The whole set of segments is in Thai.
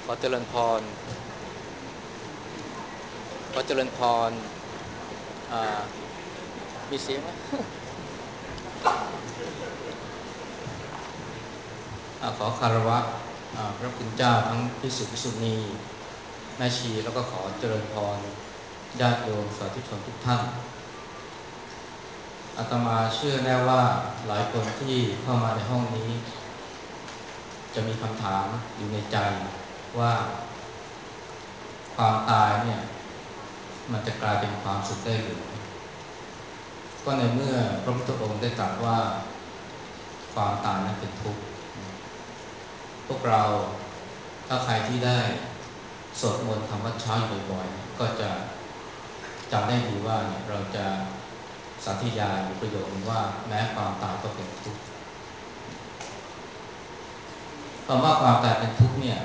ขอเจริญพรขอเจริญพรอ่ามีเสียงไหมขอคารวะพระคุณเจ้าทั้งภิกษุภิกษุณีแม่ชีแล้วก็ขอเจริญพรญาติโยมสาธุชนทุกท่านอาตมาเชื่อแน่ว่าหลายคนที่เข้ามาในห้องนี้จะมีคำถามอยู่ในใจว่าความตายเนี่ยมันจะกลายเป็นความสุขได้หรือก็ในเมื่อพระพุทธองค์ได้ตรัสว่าความตายนั้นเป็นทุกข์พวกเราถ้าใครที่ได้สวดมนต์ทำวัดเช้าอยู่บ่อยๆก็จะจำได้ดีว่าเราจะสาธยายประโยคนึงว่าแม้ความตายก็เป็นทุกข์คำว่าความตายเป็นทุกข์เนี่ย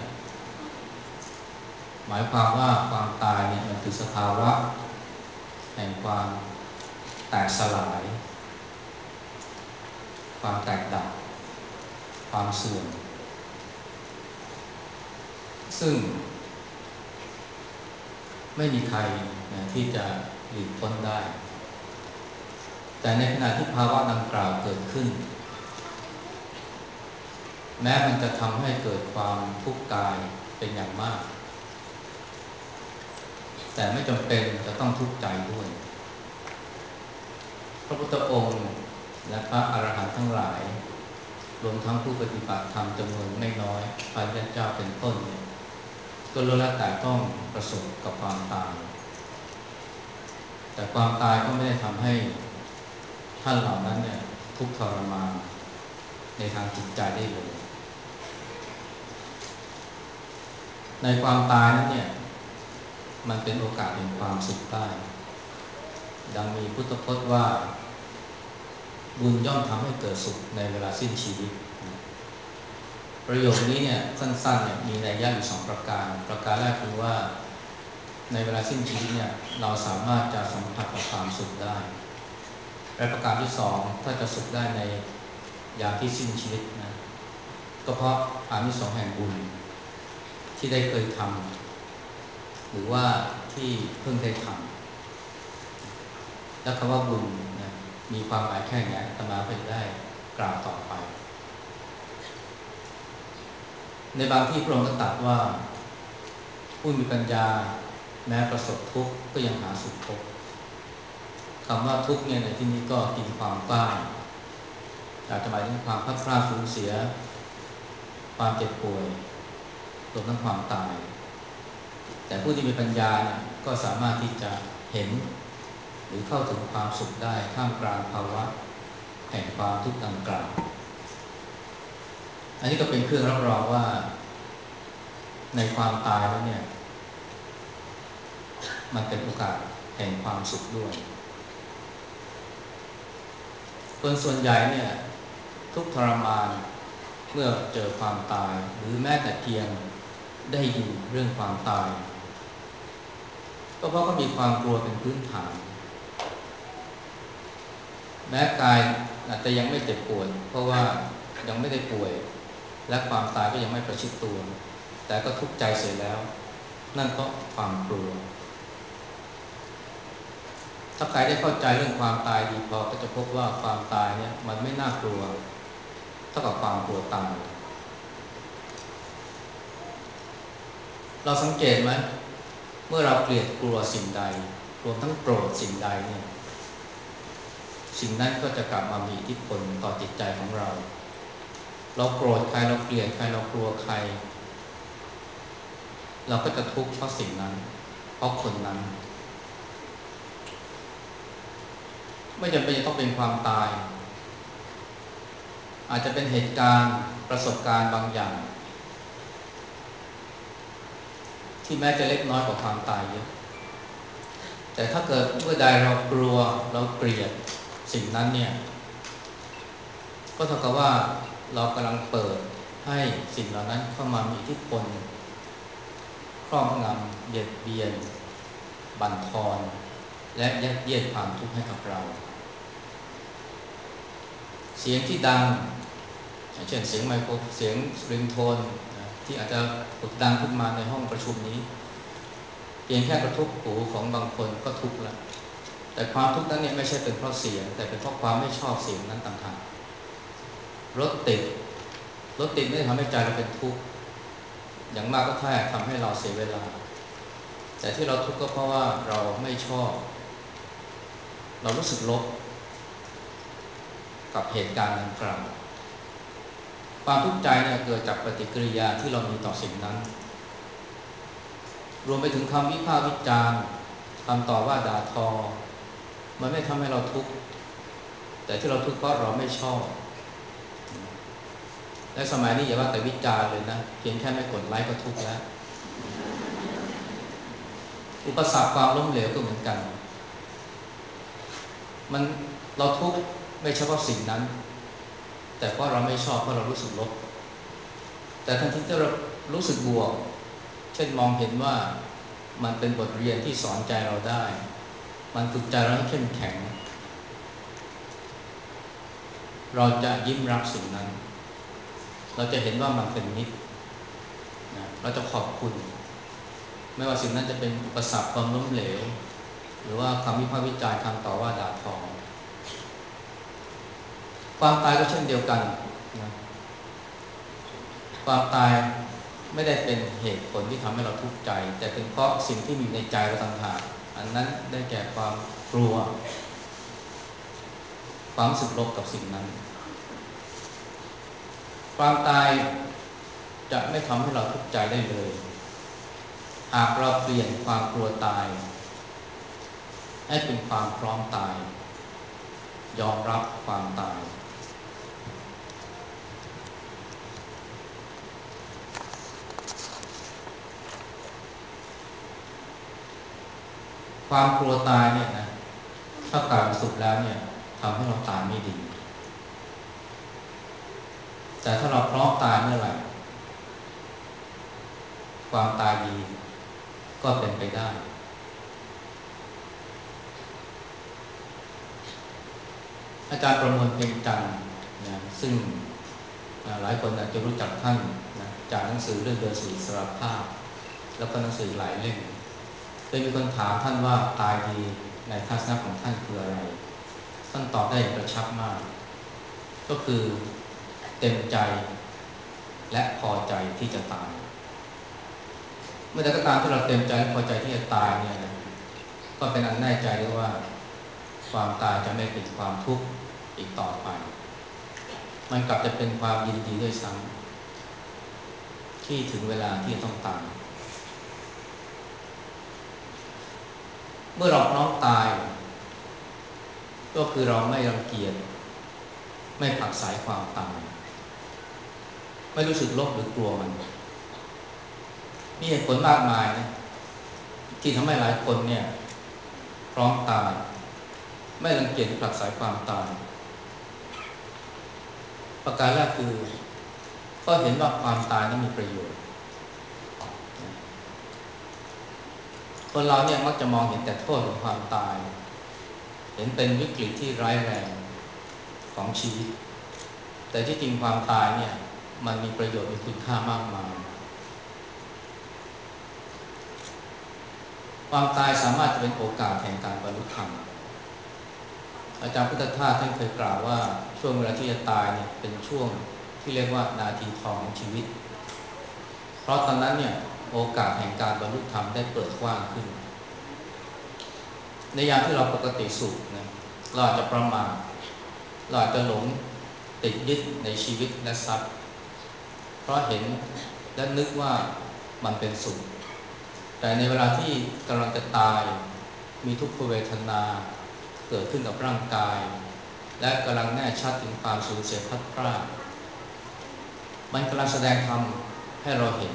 หมายความว่าความตายเนี่ยมันคือสภาวะแห่งความแตกสลายความแตกดับความเสื่อมซึ่งไม่มีใครนะที่จะหลีกพ้นได้แต่ในขณะที่ภาวะดังกล่าวเกิดขึ้นแม้มันจะทำให้เกิดความทุกข์กายเป็นอย่างมากแต่ไม่จำเป็นจะต้องทุกข์ใจด้วยพระพุทธองค์และพระอรหันต์ทั้งหลายรวมทั้งผู้ปฏิบัติธรรมจำนวนไม่น้อยพระพุทธเจ้าเป็นต้นเนี่ยก็ล้วนแล้วแต่ต้องประสบกับความตายแต่ความตายก็ไม่ได้ทำให้ท่านเหล่านั้นเนี่ยทุกข์ทรมานในทางจิตใจได้เลยในความตายนั้นเนี่ยมันเป็นโอกาสแห่งความสุขได้ดังมีพุทธพจน์ว่าบุญย่อมทำให้เกิดสุขในเวลาสิ้นชีวิตประโยคนี้เนี่ยสั้นๆเนี่ยมีนัยยะอยู่2ประการแรกคือว่าในเวลาสิ้นชีวิตเนี่ยเราสามารถจะสัมผัสกับความสุขได้และประการที่2ถ้าจะสุขได้ในยามที่สิ้นชีวิตนะก็เพราะอานิสงส์แห่งบุญที่ได้เคยทำหรือว่าที่เพิ่งได้ทำและคำว่าบุญนะมีความหมายแค่ไหนอาตมาก็จะได้กล่าวต่อไปในบางที่พระองค์ก็ตรัสว่าผู้มีปัญญาแม้ประสบทุกข์ก็ยังหาสุขพบคำว่าทุกข์เนี่ยในที่นี้ก็กินความกว้างอาจจะหมายถึงความพลัดพรากสูญเสียความเจ็บป่วยรวมทั้งความตายแต่ผู้ที่มีปัญญาเนี่ยก็สามารถที่จะเห็นหรือเข้าถึงความสุขได้ท่ามกลางภาวะแห่งความทุกข์ดังกล่าวอันนี้ก็เป็นเครื่องรับรองว่าในความตายแล้วเนี่ยมันเป็นโอกาสแห่งความสุขด้วยคนส่วนใหญ่เนี่ยทุกข์ทรมานเมื่อเจอความตายหรือแม้แต่เพียงได้ยินเรื่องความตายก็เพราะเขามีความกลัวเป็นพื้นฐานแม้กายอาจจะยังไม่เจ็บปวดเพราะว่ายังไม่ได้ป่วยและความตายก็ยังไม่ประชิดตัวแต่ก็ทุกข์ใจเสียแล้วนั่นเพราะความกลัวถ้าใครได้เข้าใจเรื่องความตายดีพอก็จะพบว่าความตายเนี่ยมันไม่น่ากลัวเท่ากับความกลัวตายเราสังเกตไหมเมื่อเราเกลียดกลัวสิ่งใดรวมทั้งโกรธสิ่งใดเนี่ยสิ่งนั้นก็จะกลับมามีอิทธิพลต่อจิตใจของเราเราโกรธใครเราเกลียดใครเรากลัวใครเราก็จะทุกข์เพราะสิ่งนั้นเพราะคนนั้นไม่จำเป็นจะต้องเป็นความตายอาจจะเป็นเหตุการณ์ประสบการณ์บางอย่างที่แม้จะเล็กน้อยกว่าความตายเยอะแต่ถ้าเกิดเมื่อใดเรากลัวเราเกลียดสิ่งนั้นเนี่ยก็เท่ากับว่าเรากำลังเปิดให้สิ่งเหล่านั้นเข้ามามีอิทธิพลครอบงำเบียดเบียนบั่นทอนและยัดเยียดความทุกข์ให้กับเราเสียงที่ดังเช่นเสียงไมโครเสียงริงโทนที่อาจจะดังขึ้นมาในห้องประชุมนี้เพียงแค่กระทบหูของบางคนก็ทุกข์แล้วแต่ความทุกข์นั้นเนี่ยไม่ใช่เป็นเพราะเสียงแต่เป็นเพราะความไม่ชอบเสียงนั้นต่างหากรถติดรถติดไม่ได้ทำให้ใจเราเป็นทุกข์อย่างมากก็แค่ทำให้เราเสียเวลาแต่ที่เราทุกข์ก็เพราะว่าเราไม่ชอบเรารู้สึกลบกับเหตุการณ์ดังกล่าวความทุกข์ใจเนี่ยเกิดจากปฏิกิริยาที่เรามีต่อสิ่งนั้นรวมไปถึงคำวิพากษ์วิจารณ์คำต่อว่าด่าทอมันไม่ทำให้เราทุกข์แต่ที่เราทุกข์เพราะเราไม่ชอบและสมัยนี้อย่าว่าแต่วิจารณ์เลยนะเพียงแค่ไม่กดไลค์ก็ทุกข์แล้วอุปสรรคความล้มเหลวก็เหมือนกันมันเราทุกข์ไม่เฉพาะสิ่งนั้นแต่เพราะเราไม่ชอบเพราะเรารู้สึกลบแต่ทันทีที่เรารู้สึกบวกเช่นมองเห็นว่ามันเป็นบทเรียนที่สอนใจเราได้มันฝึกใจเราให้เข้มแข็งเราจะยิ้มรับสิ่งนั้นเราจะเห็นว่ามันเป็นมิตรนะเราจะขอบคุณไม่ว่าสิ่งนั้นจะเป็นอุปสรรคความล้มเหลวหรือว่าคำวิพากษ์วิจารณ์คำต่อว่าด่าทอความตายก็เช่นเดียวกันนะความตายไม่ได้เป็นเหตุผลที่ทำให้เราทุกข์ใจแต่เป็นเพราะสิ่งที่มีในใจเราต่างหากอันนั้นได้แก่ความกลัวความรู้สึกลบกับสิ่งนั้นความตายจะไม่ทำให้เราทุกข์ใจได้เลยหากเราเปลี่ยนความกลัวตายให้เป็นความพร้อมตายยอมรับความตายความกลัวตายเนี่ยนะถ้ากล่าวสุดแล้วเนี่ยทำให้เราตายไม่ดีแต่ถ้าเราพร้อมตายเมื่อไหร่ความตายดีก็เป็นไปได้อาจารย์ประมวลเพ็งจันทร์นะซึ่งหลายคนอาจจะรู้จักท่านนะจากหนังสือเรื่องเดินสู่อิสรภาพแล้วก็หนังสือหลายเล่มเคยมีคนถามท่านว่าตายดีในทัศนะของท่านคืออะไรท่านตอบได้อย่างกระชับมากก็คือเต็มใจและพอใจที่จะตายเมื่อใดก็ตามที่เราเต็มใจและพอใจที่จะตายเนี่ยนะก็เป็นอันแน่ใจได้ว่าความตายจะไม่เป็นความทุกข์อีกต่อไปมันกลับจะเป็นความยินดีด้วยซ้ำที่ถึงเวลาที่ต้องตายเมื่อเราพร้อมตายก็คือเราไม่รังเกียจไม่ผลักไสความตายไม่รู้สึกลบหรือกลัวมันมีเหตุผลมากมายนะที่ทำให้หลายคนเนี่ยพร้อมตายไม่รังเกียจผลักไสความตายประการแรกคือก็เห็นว่าความตายนั้นมีประโยชน์คนเราเนี่ยมักจะมองเห็นแต่โทษของความตายเห็นเป็นวิกฤตที่ร้ายแรงของชีวิตแต่ที่จริงความตายเนี่ยมันมีประโยชน์มีคุณค่ามากมายความตายสามารถจะเป็นโอกาสแห่งการบรรลุธรรมอาจารย์พุทธทาสท่านเคยกล่าวว่าช่วงเวลาที่จะตายเนี่ยเป็นช่วงที่เรียกว่านาทีทองของชีวิตเพราะตอนนั้นเนี่ยโอกาสแห่งการบรรลุธรรมได้เปิดกว้างขึ้นในยามที่เราปกติสุขนะเราอาจจะประมาทเราอาจจะหลงติดยึดในชีวิตและทรัพย์เพราะเห็นและนึกว่ามันเป็นสุขแต่ในเวลาที่กำลังจะตายมีทุกขเวทนาเกิดขึ้นกับร่างกายและกำลังแน่ชัดถึงความสูญเสียพลัดพรากมันกำลังแสดงธรรมให้เราเห็น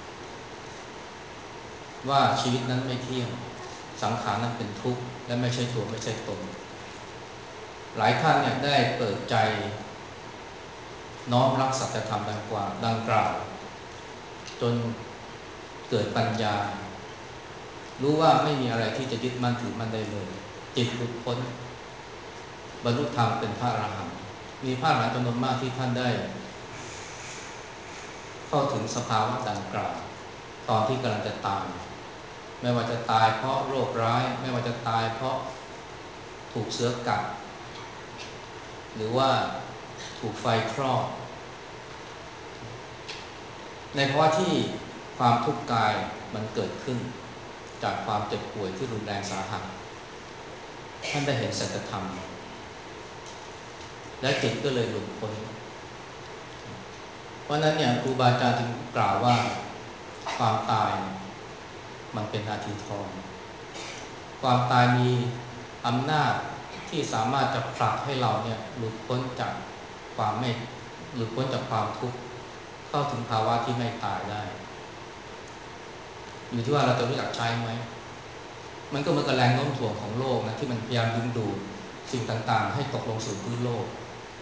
ว่าชีวิตนั้นไม่เที่ยงสังขารนั้นเป็นทุกข์และไม่ใช่ตัวไม่ใช่ตนหลายท่านเนี่ยได้เปิดใจน้อมรับสัจธรรมดังกล่าวจนเกิดปัญญารู้ว่าไม่มีอะไรที่จะยึดมั่นถือมั่นได้เลยจิตหลุดพ้นบรรลุธรรมเป็นพระอรหันต์มีพระอรหันต์จำนวนมากที่ท่านได้เข้าถึงสภาวะดังกล่าวตอนที่กำลังจะตายไม่ว่าจะตายเพราะโรคร้ายไม่ว่าจะตายเพราะถูกเสือกัดหรือว่าถูกไฟคลอกในภาวะที่ความทุกข์กายมันเกิดขึ้นจากความเจ็บป่วยที่รุนแรงสาหัสท่านได้เห็นสัจธรรมและจิตก็เลยหลุดพ้นเพราะนั้นเนี่ยครูบาอาจารย์จึงกล่าวว่าความตายมันเป็นนาทีทองความตายมีอำนาจที่สามารถจะผลักให้เราเนี่ยหลุดพ้นจากความไม่หลุดพ้นจากความทุกข์เข้าถึงภาวะที่ไม่ตายได้อยู่ที่ว่าเราจะรู้จักใช้ไหมมันก็เหมือนกับแรงโน้มถ่วงของโลกนะที่มันพยายามดึงดูดสิ่งต่างๆให้ตกลงสู่พื้นโลก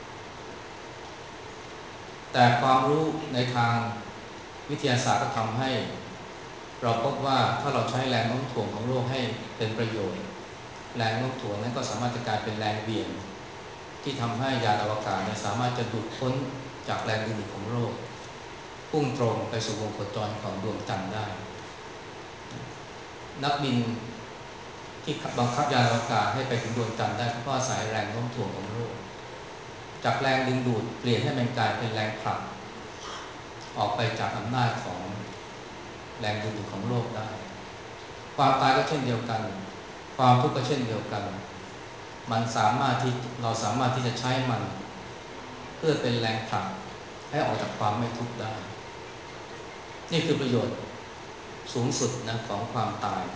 แต่ความรู้ในทางวิทยาศาสตร์ก็ทำให้เราพบว่าถ้าเราใช้แรงโน้มถ่วงของโลกให้เป็นประโยชน์แรงโน้มถ่วงนั้นก็สามารถจะกลายเป็นแรงเบี่ยงที่ทำให้ยานอวกาศสามารถจะดูดพ้นจากแรงดึงดูดของโลกพุ่งตรงไปสู่วงโคจรของดวงจันทร์ได้นักบินที่บังคับยานอวกาศให้ไปถึงดวงจันทร์ได้เพราะอาศัยแรงโน้มถ่วงของโลกจากแรงดึงดูดเปลี่ยนให้มันกลายเป็นแรงผลักออกไปจากอำนาจของแรงดึงดูดของโลกได้ความตายก็เช่นเดียวกันความทุกข์ก็เช่นเดียวกันมันสามารถที่เราสามารถที่จะใช้มันเพื่อเป็นแรงผลักให้ออกจากความไม่ทุกข์ได้นี่คือประโยชน์สูงสุดนะของความตาย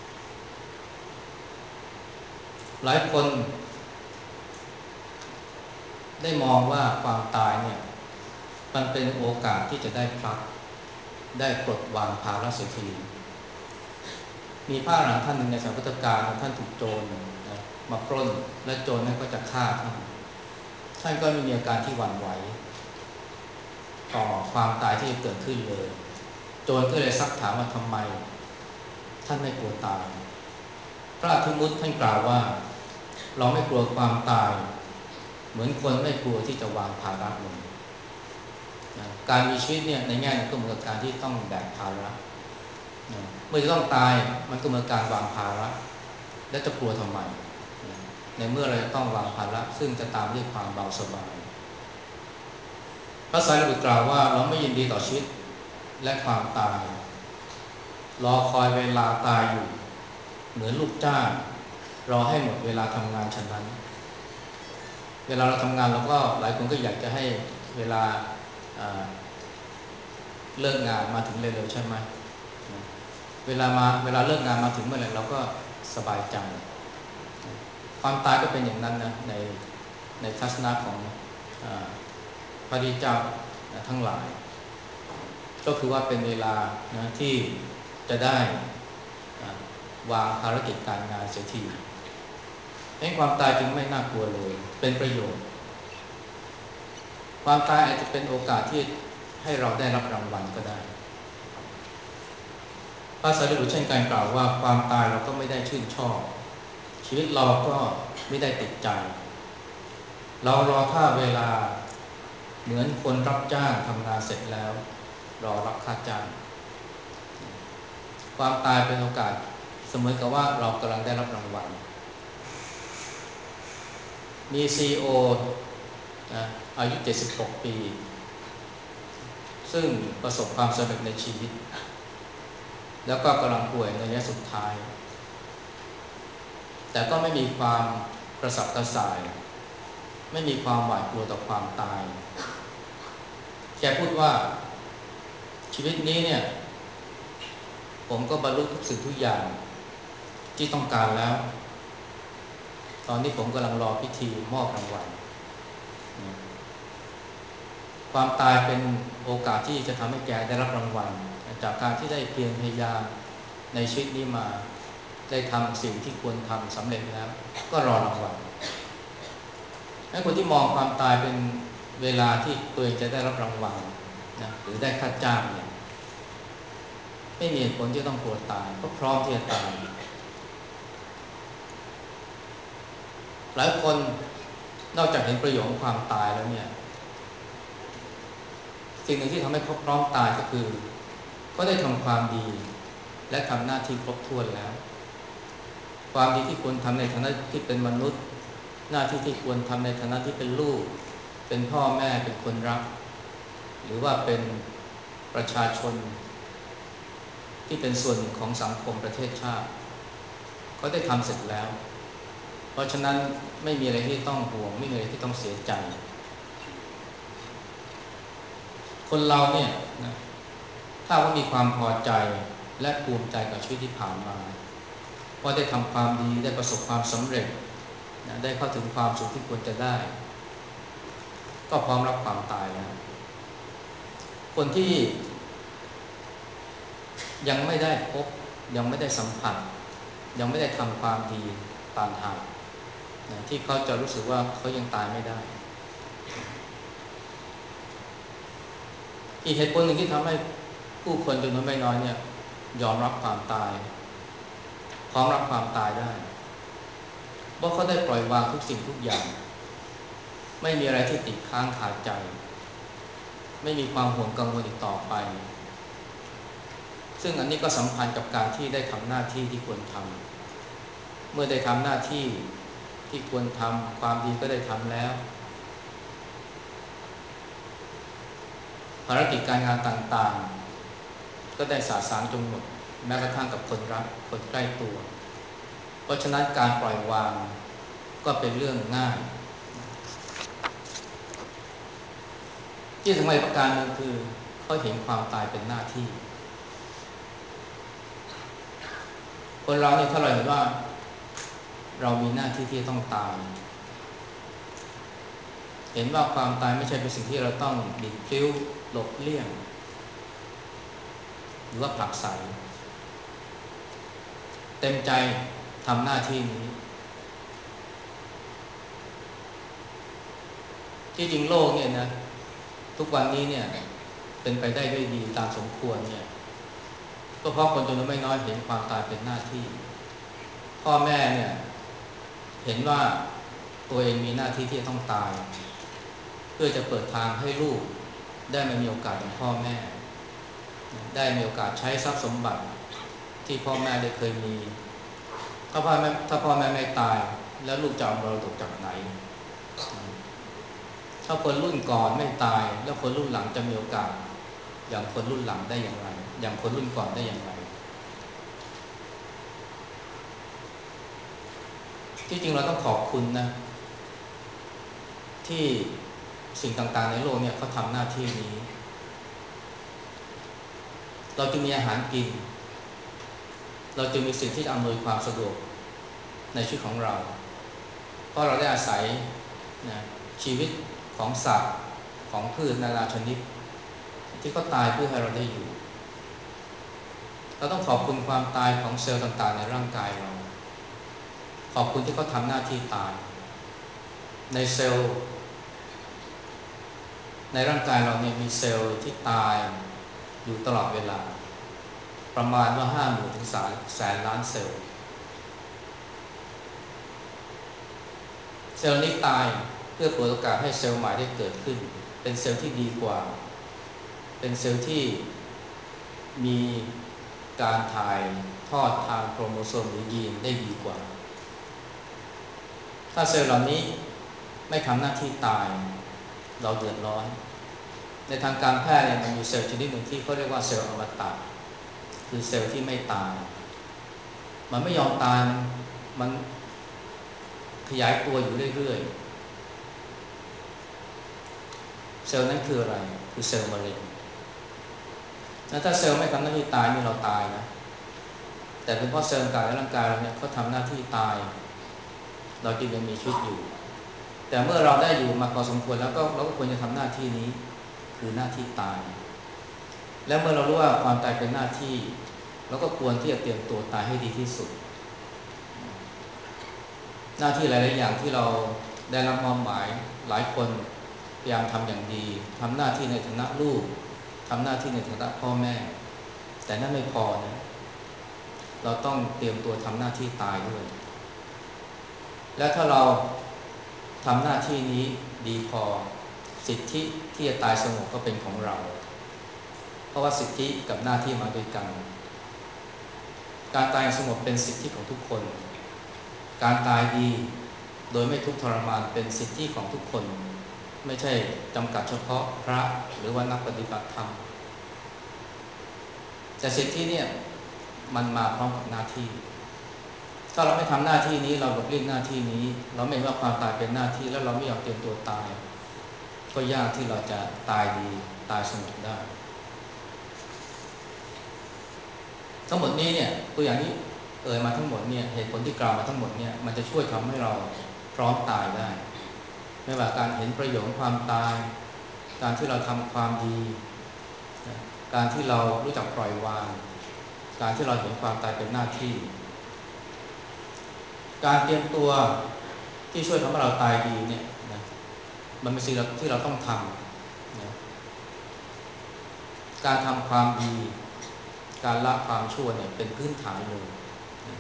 หลายคนได้มองว่าความตายเนี่ยมันเป็นโอกาสที่จะได้พักได้ปลดวางภาระเสียทีมีพระอรหันต์ท่านหนึ่งในสมัยพุทธกาลท่านถูกโจรนะมาปล้นและโจรนั้นก็จะฆ่าท่านก็มีอาการที่หวั่นไหวต่อความตายที่จะเกิดขึ้นเลยโจรก็เลยซักถามว่าทำไมท่านไม่กลัวตายพระอธิมุตท่านกล่าวว่าเราไม่กลัวความตายเหมือนคนไม่กลัวที่จะวางภาระลงนะการมีชีวิตเนี่ยในแง่ก็เหมือนกับการที่ต้องแบกภาระนะเมื่อจะต้องตายมันก็เหมือนการวางภาระและจะกลัวทำไมนะในเมื่อเราจะต้องวางภาระซึ่งจะตามด้วยความเบาสบายพระไตรปิฎกกล่าวว่าเราไม่ยินดีต่อชีวิตและความตายรอคอยเวลาตายอยู่เหมือนลูกจ้างรอให้หมดเวลาทำงานฉะนั้นเวลาเราทำงานเราก็หลายคนก็อยากจะให้เวลาเลิกงานมาถึงเร็วๆใช่ไหมเวลเลิกงานมาถึงเมื่อไหร่เราก็สบายใจความตายก็เป็นอย่างนั้นนะในทัศนะของพระพุทธเจ้าทั้งหลายก็คือว่าเป็นเวลานะที่จะได้วางภารกิจการงานเสียทีให้ความตายจึงไม่น่ากลัวเลยเป็นประโยชน์ความตายอาจจะเป็นโอกาสที่ให้เราได้รับรางวัลก็ได้พระสารีบุตรเช่นกันกล่าวว่าความตายเราก็ไม่ได้ชื่นชอบชีวิตเราก็ไม่ได้ติดใจเรารอท่าเวลาเหมือนคนรับจ้างทำงานเสร็จแล้วรอรับค่าจ้างความตายเป็นโอกาสเสมือนกับว่าเรากำลังได้รับรางวัลมี CEO นะอายุ76 ปีซึ่งประสบความสำเร็จในชีวิตแล้วก็กำลังป่วยในระยะสุดท้ายแต่ก็ไม่มีความกระสับกระส่ายไม่มีความหวาดกลัวต่อความตายแกพูดว่าชีวิตนี้เนี่ยผมก็บรรลุทุกสิ่งทุกอย่างที่ต้องการแล้วตอนนี้ผมกำลังรอพิธีมอบรางวัลความตายเป็นโอกาสที่จะทำให้แกได้รับรางวัลจากการที่ได้เพียรพยายามในชีวิตนี้มาได้ทำสิ่งที่ควรทำสำเร็จแล้วก็รอรางวัลให้คนที่มองความตายเป็นเวลาที่ตัวเองจะได้รับรางวัลนะหรือได้ค่าจ้างเนี่ยไม่มีเหตุผลที่ต้องกลัวตายก็พร้อมที่จะตายหลายคนนอกจากเห็นประโยชน์ของความตายแล้วเนี่ยสิ่งหนึ่งที่ทำให้เขาพร้อมตายก็คือก็ได้ทำความดีและทำหน้าที่ครบถ้วนแล้วความดีที่ควรทำในฐานะที่เป็นมนุษย์หน้าที่ที่ควรทำในฐานะที่เป็นลูกเป็นพ่อแม่เป็นคนรักหรือว่าเป็นประชาชนที่เป็นส่วนหนึ่งของสังคมประเทศชาติก็ได้ทำเสร็จแล้วเพราะฉะนั้นไม่มีอะไรที่ต้องห่วงไม่มีอะไรที่ต้องเสียใจคนเราเนี่ยนะถ้าว่ามีความพอใจและภูมิใจกับชีวิตที่ผ่านมาว่าได้ทำความดีได้ประสบความสำเร็จนะได้เข้าถึงความสุขที่ควรจะได้ก็พร้อมรับความตายนะคนที่ยังไม่ได้พบยังไม่ได้สัมผัสยังไม่ได้ทำความดีต่างหากนะที่เขาจะรู้สึกว่าเขายังตายไม่ได้อีกเหตุผลหนึ่งที่ทำให้ผู้คนจำนวนไม่น้อยเนี่ยยอมรับความตายพร้อมรับความตายได้เพราะเขาได้ปล่อยวางทุกสิ่งทุกอย่างไม่มีอะไรที่ติดค้างคาใจไม่มีความห่วงกังวลอีกต่อไปซึ่งอันนี้ก็สัมพันธ์กับการที่ได้ทำหน้าที่ที่ควรทำเมื่อได้ทำหน้าที่ที่ควรทำความดีก็ได้ทำแล้วภารกิจการงานต่างๆก็ได้สะสางจนหมดแม้กระทั่งกับคนรักคนใกล้ตัวเพราะฉะนั้นการปล่อยวางก็เป็นเรื่องง่ายที่สำคัญประการหนึ่งคือเขาเห็นความตายเป็นหน้าที่คนเราเนี่ยถ้าเราเห็นว่าเรามีหน้าที่ที่ต้องตายเห็นว่าความตายไม่ใช่เป็นสิ่งที่เราต้องบิดพลิ้วหลบเลี่ยงหรือว่าผลักไสเต็มใจทำหน้าที่นี้ที่จริงโลกเนี่ยนะทุกวันนี้เนี่ยเป็นไปได้ด้วยดีตามสมควรเนี่ยก็เพราะคนจำนวนไม่น้อยเห็นความตายเป็นหน้าที่พ่อแม่เนี่ยเห็นว่าตัวเองมีหน้าที่ที่จะต้องตายเพื่อจะเปิดทางให้ลูกได้มามีโอกาสของพ่อแม่ได้มีโอกาสใช้ทรัพย์สมบัติที่พ่อแม่ได้เคยมีถ้าพ่อแม่ไม่ตายแล้วลูกจะเอามรดกจากไหนถ้าคนรุ่นก่อนไม่ตายแล้วคนรุ่นหลังจะมีโอกาสอย่างคนรุ่นหลังได้อย่างไรอย่างคนรุ่นก่อนได้อย่างไรที่จริงเราต้องขอบคุณนะที่สิ่งต่างๆในโลกเนี่ยเขาทำหน้าที่นี้เราจะมีอาหารกินเราจะมีสิ่งที่อำนวยความสะดวกในชีวิตของเราเพราะเราได้อาศัยนะชีวิตของสัตว์ของพืชนานาชนิดที่เขาตายเพื่อให้เราได้อยู่เราต้องขอบคุณความตายของเซลล์ต่างๆในร่างกายเราขอบคุณที่เขาทำหน้าที่ตายในเซลล์ในร่างกายเราเนี่ยมีเซลล์ที่ตายอยู่ตลอดเวลาประมาณว่า50,000 ถึง300,000 ล้านเซลล์เซลล์นี้ตายเพื่อเปิดโอกาสให้เซลล์ใหม่ได้เกิดขึ้นเป็นเซลล์ที่ดีกว่าเป็นเซลล์ที่มีการถ่ายทอดทางโครโมโซมหรือยีนได้ดีกว่าถ้าเซลล์เหล่านี้ไม่ทำหน้าที่ตายเราเดือดร้อนในทางการแพทย์เนี่ยมันมีเซลล์ชนิดหนึ่งที่เขาเรียกว่าเซลล์อมตะคือเซลล์ที่ไม่ตายมันไม่ยอมตายมันขยายตัวอยู่เรื่อยๆเซลล์นั้นคืออะไรคือเซลล์มะเร็งแล้วถ้าเซลล์ไม่ทำหน้าที่ตายนี่เราตายนะแต่เป็นเพราะเซลล์ต่างๆในร่างกายเราเนี่ยเขาทำหน้าที่ตายเราจึงยังมีชีวิตอยู่แต่เมื่อเราได้อยู่มาพอสมควรแล้วก็เราก็ควรจะทำหน้าที่นี้คือหน้าที่ตายและเมื่อเรารู้ว่าความตายเป็นหน้าที่เราก็ควรที่จะเตรียมตัวตายให้ดีที่สุดหน้าที่หลายๆอย่างที่เราได้รับมอบหมายหลายคนพยายามทำอย่างดีทำหน้าที่ในฐานะลูกทำหน้าที่ในฐานะพ่อแม่แต่นั่นไม่พอนะเราต้องเตรียมตัวทำหน้าที่ตายด้วยและถ้าเราทำหน้าที่นี้ดีพอสิทธิที่จะตายสงบก็เป็นของเราเพราะว่าสิทธิกับหน้าที่มาด้วยกันการตายสงบเป็นสิทธิของทุกคนการตายดีโดยไม่ทุกข์ทรมานเป็นสิทธิของทุกคนไม่ใช่จำกัดเฉพาะพระหรือว่านักปฏิบัติธรรมแต่สิทธิเนี่ยมันมาพร้อมกับหน้าที่ถ้าเราไม่ทำหน้าที่นี้เราหลบเลี่ยงหน้าที่นี้เราไม่เห็นว่าความตายเป็นหน้าที่แล้วเราไม่ยอมเตรียมตัวตายก็ยากที่เราจะตายดีตายสงบได้ทั้งหมดนี้เนี่ยตัวอย่างที่มาทั้งหมดเนี่ยเหตุผลที่กล่าวมาทั้งหมดเนี่ยมันจะช่วยทำให้เราพร้อมตายได้ไม่ว่าการเห็นประโยชน์ของความตายการที่เราทำความดีการที่เรารู้จักปล่อยวางการที่เราเห็นความตายเป็นหน้าที่การเตรียมตัวที่ช่วยทำให้เราตายดีเนี่ยนะมันเป็นสิ่งที่เราต้องทำนะการทำความดีการละความชั่วเนี่ยเป็นพื้นฐานเลยนะ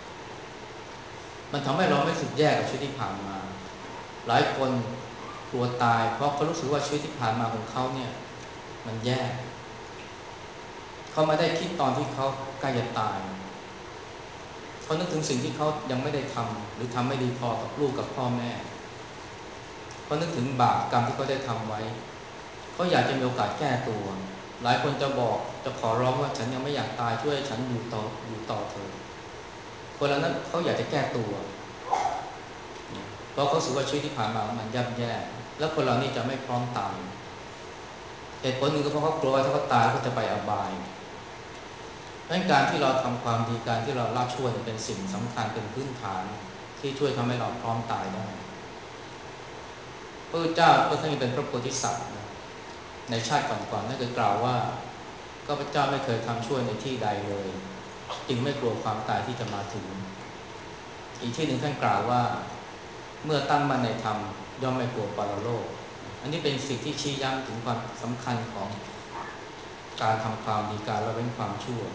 มันทำให้เราไม่สุดแย่กับชีวิตที่ผ่านมาหลายคนกลัวตายเพราะเขารู้สึกว่าชีวิตที่ผ่านมาของเขาเนี่ยมันแย่เขาไม่ได้คิดตอนที่เขาใกล้จะตายเขานึกถึงสิ่งที่เขายังไม่ได้ทำหรือทำไม่ดีพอกับลูกกับพ่อแม่เขานึกถึงบาปกรรมที่เขาได้ทำไว้เขาอยากจะมีโอกาสแก้ตัวหลายคนจะบอกจะขอร้องว่าฉันยังไม่อยากตายช่วยฉันอยู่ต่อเถอะคนเหล่านั้นเขาอยากจะแก้ตัวเพราะเขาสึกว่าชีวิตที่ผ่านมามันย่ำแย่แล้วคนเหล่านี้จะไม่พร้อมตายเหตุผลหนึ่งก็เพราะเขากลัวว่าถ้าเขาตายเขาจะไปอบายดังนั้นการที่เราทำความดีการที่เราละชั่วเป็นสิ่งสำคัญเป็นพื้นฐานที่ช่วยทำให้เราพร้อมตายได้พระพุทธเจ้าก็ท่านเป็นพระโพธิสัตว์ในชาติก่อนๆนั่นคือกล่าวว่าข้าพเจ้าไม่เคยทำชั่วในที่ใดเลยจึงไม่กลัวความตายที่จะมาถึงอีกที่หนึ่งท่านกล่าวว่าเมื่อตั้งมั่นในธรรมย่อมไม่กลัวปรโลกอันนี้เป็นสิ่งที่ชี้ย้ำถึงความสำคัญของการทำความดีการละเว้นความชั่ว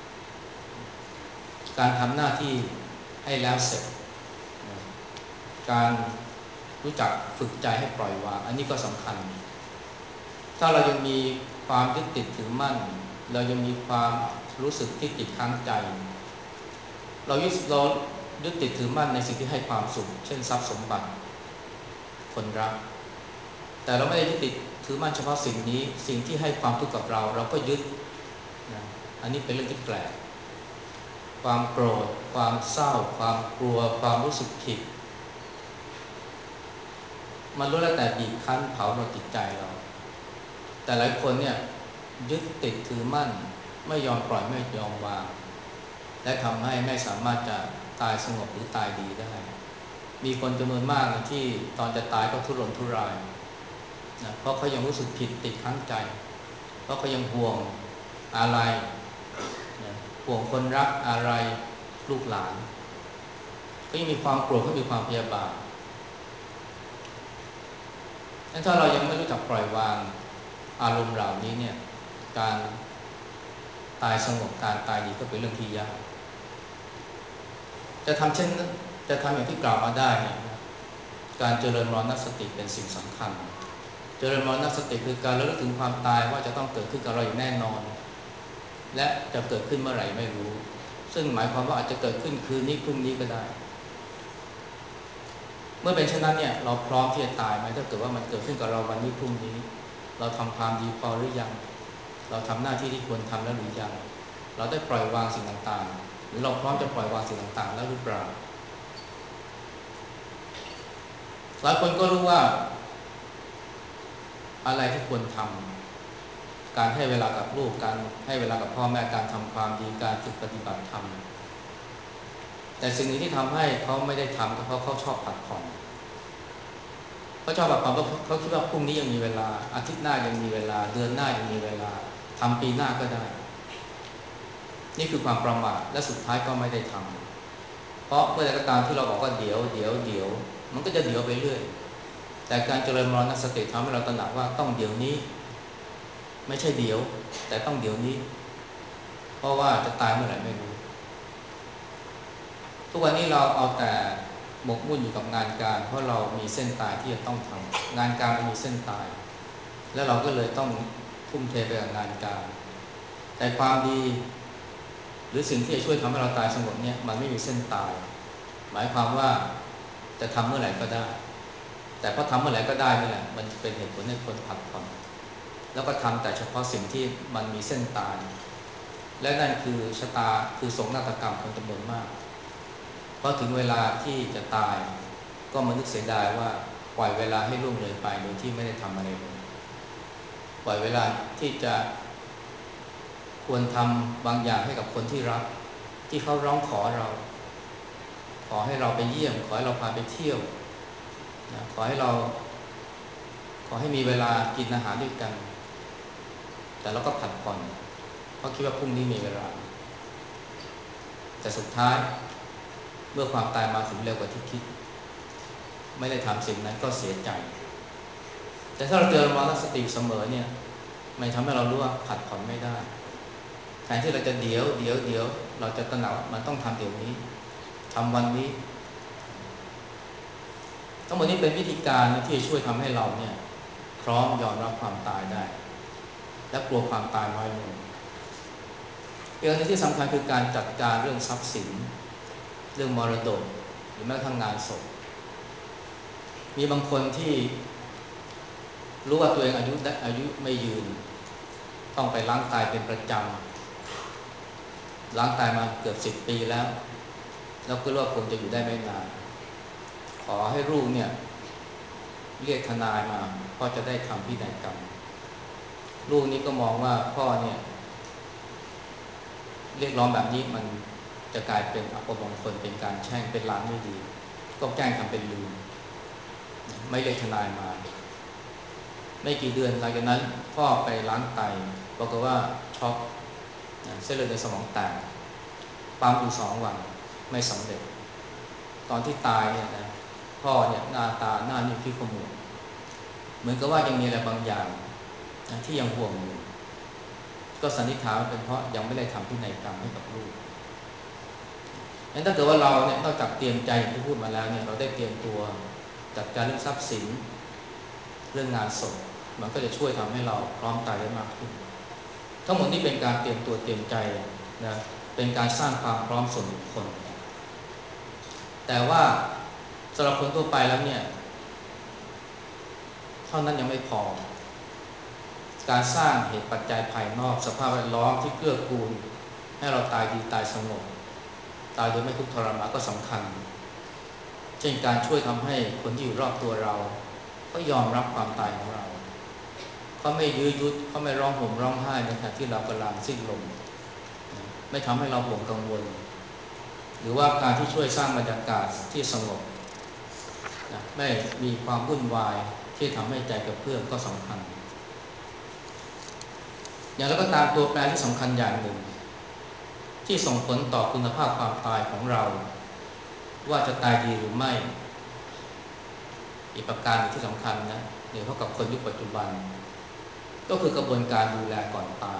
การทำหน้าที่ให้แล้วเสร็จการรู้จักฝึกใจให้ปล่อยวางอันนี้ก็สำคัญถ้าเรายังมีความยึดติดถือมั่นเรายังมีความรู้สึกที่ติดค้างใจเรายึดติดถือมั่นในสิ่งที่ให้ความสุขเช่นทรัพย์สมบัติคนรักแต่เราไม่ได้ยึดติดถือมั่นเฉพาะสิ่งนี้สิ่งที่ให้ความทุกข์กับเราก็ยึดนะอันนี้เป็นเรื่องที่แปลกความโกรธความเศร้าความกลัวความรู้สึกผิดมันล้วนแล้วแต่บีบคั้นเผาเราจิตใจเราแต่หลายคนเนี่ยยึดติดถือมั่นไม่ยอมปล่อยไม่ยอมวางและทำให้ไม่สามารถจะตายสงบหรือตายดีได้มีคนจำนวนมากนะที่ตอนจะตายก็ทุรนทุรายนะเพราะเขายังรู้สึกผิดติดค้างใจเพราะเขายังห่วงอะไรนะห่วงคนรักอะไรลูกหลานก็ยังมีความโกรธก็มีความพยาบาทถ้าเรายังไม่รู้จักปล่อยวางอารมณ์เหล่านี้เนี่ยการตายสงบการตายดีก็เป็นเรื่องที่ยากจะทำเช่นจะทำอย่างที่กล่าวมาได้เนี่ยการเจริญมรณสติเป็นสิ่งสำคัญเจริญมรณสติคือการระลึกถึงความตายว่าจะต้องเกิดขึ้นกับเราอย่างแน่นอนและจะเกิดขึ้นเมื่อไหร่ไม่รู้ซึ่งหมายความว่าอาจจะเกิดขึ้นคืนนี้พรุ่งนี้ก็ได้เมื่อเป็นเช่นนั้นเนี่ยเราพร้อมที่จะตายไหมถ้าเกิดว่ามันเกิดขึ้นกับเราวันนี้พรุ่งนี้เราทำความดีพอหรือยังเราทำหน้าที่ที่ควรทำแล้วหรือยังเราได้ปล่อยวางสิ่งต่างๆหรือเราพร้อมจะปล่อยวางสิ่งต่างๆแล้วหรือเปล่าหลายคนก็รู้ว่าอะไรที่ควรทำการให้เวลากับลูกการให้เวลากับพ่อแม่การทำความดีการฝึกปฏิบัติธรรมแต่สิ่งหนึ่งที่ทำให้เขาไม่ได้ทำก็เพราะเขาชอบผัดผ่อนเขาชอบผัดผ่อนเพราะเขาคิดว่าพรุ่งนี้ยังมีเวลาอาทิตย์หน้ายังมีเวลาเดือนหน้ายังมีเวลาทำปีหน้าก็ได้นี่คือความประมาทและสุดท้ายก็ไม่ได้ทำเพราะเมื่อใดก็ตามที่เราบอกว่าเดี๋ยวมันก็จะเดี๋ยวไปเรื่อยแต่การเจริญมรณสติทำให้เราตระหนักว่าต้องเดี๋ยวนี้ไม่ใช่เดี๋ยวแต่ต้องเดี๋ยวนี้เพราะว่าจะตายเมื่อไหร่ไม่รู้ทุกวันนี้เราเอาแต่หมกมุ่นอยู่กับงานการเพราะเรามีเส้นตายที่จะต้องทำงานการมันมีเส้นตายแล้วเราก็เลยต้องทุ่มเทไปกับงานการแต่ความดีหรือสิ่งที่จะช่วยทำให้เราตายสงบเนี่ยมันไม่มีเส้นตายหมายความว่าจะทำเมื่อไหร่ก็ได้แต่พอทำเมื่อไหร่ก็ได้นี่แหละมันเป็นเหตุผลให้คนผัดผ่อนแล้วก็ทำแต่เฉพาะสิ่งที่มันมีเส้นตายและนั่นคือชะตาคือสงนาฏกรรมคนจำนวนมากพอถึงเวลาที่จะตายก็มานึกเสียดายว่าปล่อยเวลาให้ล่วงเลยไปโดยที่ไม่ได้ทำอะไรเลยปล่อยเวลาที่จะควรทำบางอย่างให้กับคนที่รักที่เขาร้องขอเราขอให้เราไปเยี่ยมขอให้เราพาไปเที่ยวนะขอให้มีเวลากินอาหารด้วยกันแต่เราก็ผัดผ่อนเพราะคิดว่าพรุ่งนี้มีเวลาแต่สุดท้ายเมื่อความตายมาถึงเร็วกว่าที่คิดไม่ได้ทำสิ่งนั้นก็เสียใจแต่ถ้าเราเจอมรณสติเสมอเนี่ยมันทำให้เรารู้ว่าผัดผ่อนไม่ได้แทนที่เราจะเดี๋ยวเราจะตระหนักมันต้องทำเดี๋ยวนี้ทำวันนี้ทั้งหมดนี้เป็นวิธีการที่จะช่วยทำให้เราเนี่ยพร้อมยอมรับความตายได้และกลัวความตายน้อยลงอีกอันที่สำคัญคือการจัดการเรื่องทรัพย์สินเรื่องมรดกหรือแม้กระทั่งงานศพมีบางคนที่รู้ว่าตัวเองอายุไม่ยืนต้องไปล้างตายเป็นประจำล้างตายมาเกือบ10 ปีแล้วก็รู้ว่าคงจะอยู่ได้ไม่นานขอให้ลูกเนี่ยเรียกทนายมาพ่อจะได้ทำพินัยกรรมลูกนี้ก็มองว่าพ่อเนี่ยเรียกร้องแบบนี้มันจะกลายเป็นอัปมงคลเป็นการแช่งเป็นลางไม่ดีก็แกล้งทำเป็นลืมไม่เรียกทนายมาไม่กี่เดือนหลังจากนั้นพ่อไปล้างไตบอกว่าช็อกเส้นเลือดในสมองแตกปั๊มอยู่2 วันไม่สำเร็จตอนที่ตายเนี่ยนะพ่อเนี่ยหน้านี่ที่ขมวดเหมือนกับว่ายังมีอะไรบางอย่างที่ยังห่วงอยู่ก็สันนิษฐานว่าเป็นเพราะยังไม่ได้ทำพินัยกรรมให้กับลูกงั้นถ้าเกิดว่าเราเนี่ยนอกจากเตรียมใจอย่างที่พูดมาแล้วเนี่ยเราได้เตรียมตัวจัดการเรื่องทรัพย์สินเรื่องงานศพมันก็จะช่วยทำให้เราพร้อมตายได้มากขึ้นทั้งหมดนี้เป็นการเตรียมตัวเตรียมใจนะเป็นการสร้างความพร้อมส่วนบุคคลแต่ว่าสำหรับคนทั่วไปแล้วเนี่ยเท่านั้นยังไม่พอการสร้างเหตุปัจจัยภายนอกสภาพแวดล้อมที่เกื้อกูลให้เราตายดีตายสงบตายโดยไม่ทุกข์ทรมานก็สำคัญเช่นการช่วยทำให้คนที่อยู่รอบตัวเราก็ยอมรับความตายของเราเขาไม่ยื้อยุดเขาไม่ร้องห่มร้องไห้ในขณะที่เรากำลังสิ้นลมไม่ทำให้เราห่วงกังวลหรือว่าการที่ช่วยสร้างบรรยากาศที่สงบนะไม่มีความวุ่นวายที่ทำให้ใจกระเพื่อมก็สำคัญอย่างไรก็ตามตัวแปรที่สำคัญอย่างหนึ่งที่ส่งผลต่อคุณภาพความตายของเราว่าจะตายดีหรือไม่อีกประการที่สำคัญนะเนี่ยเท่ากับคนยุคปัจจุบันก็คือกระบวนการดูแลก่อนตาย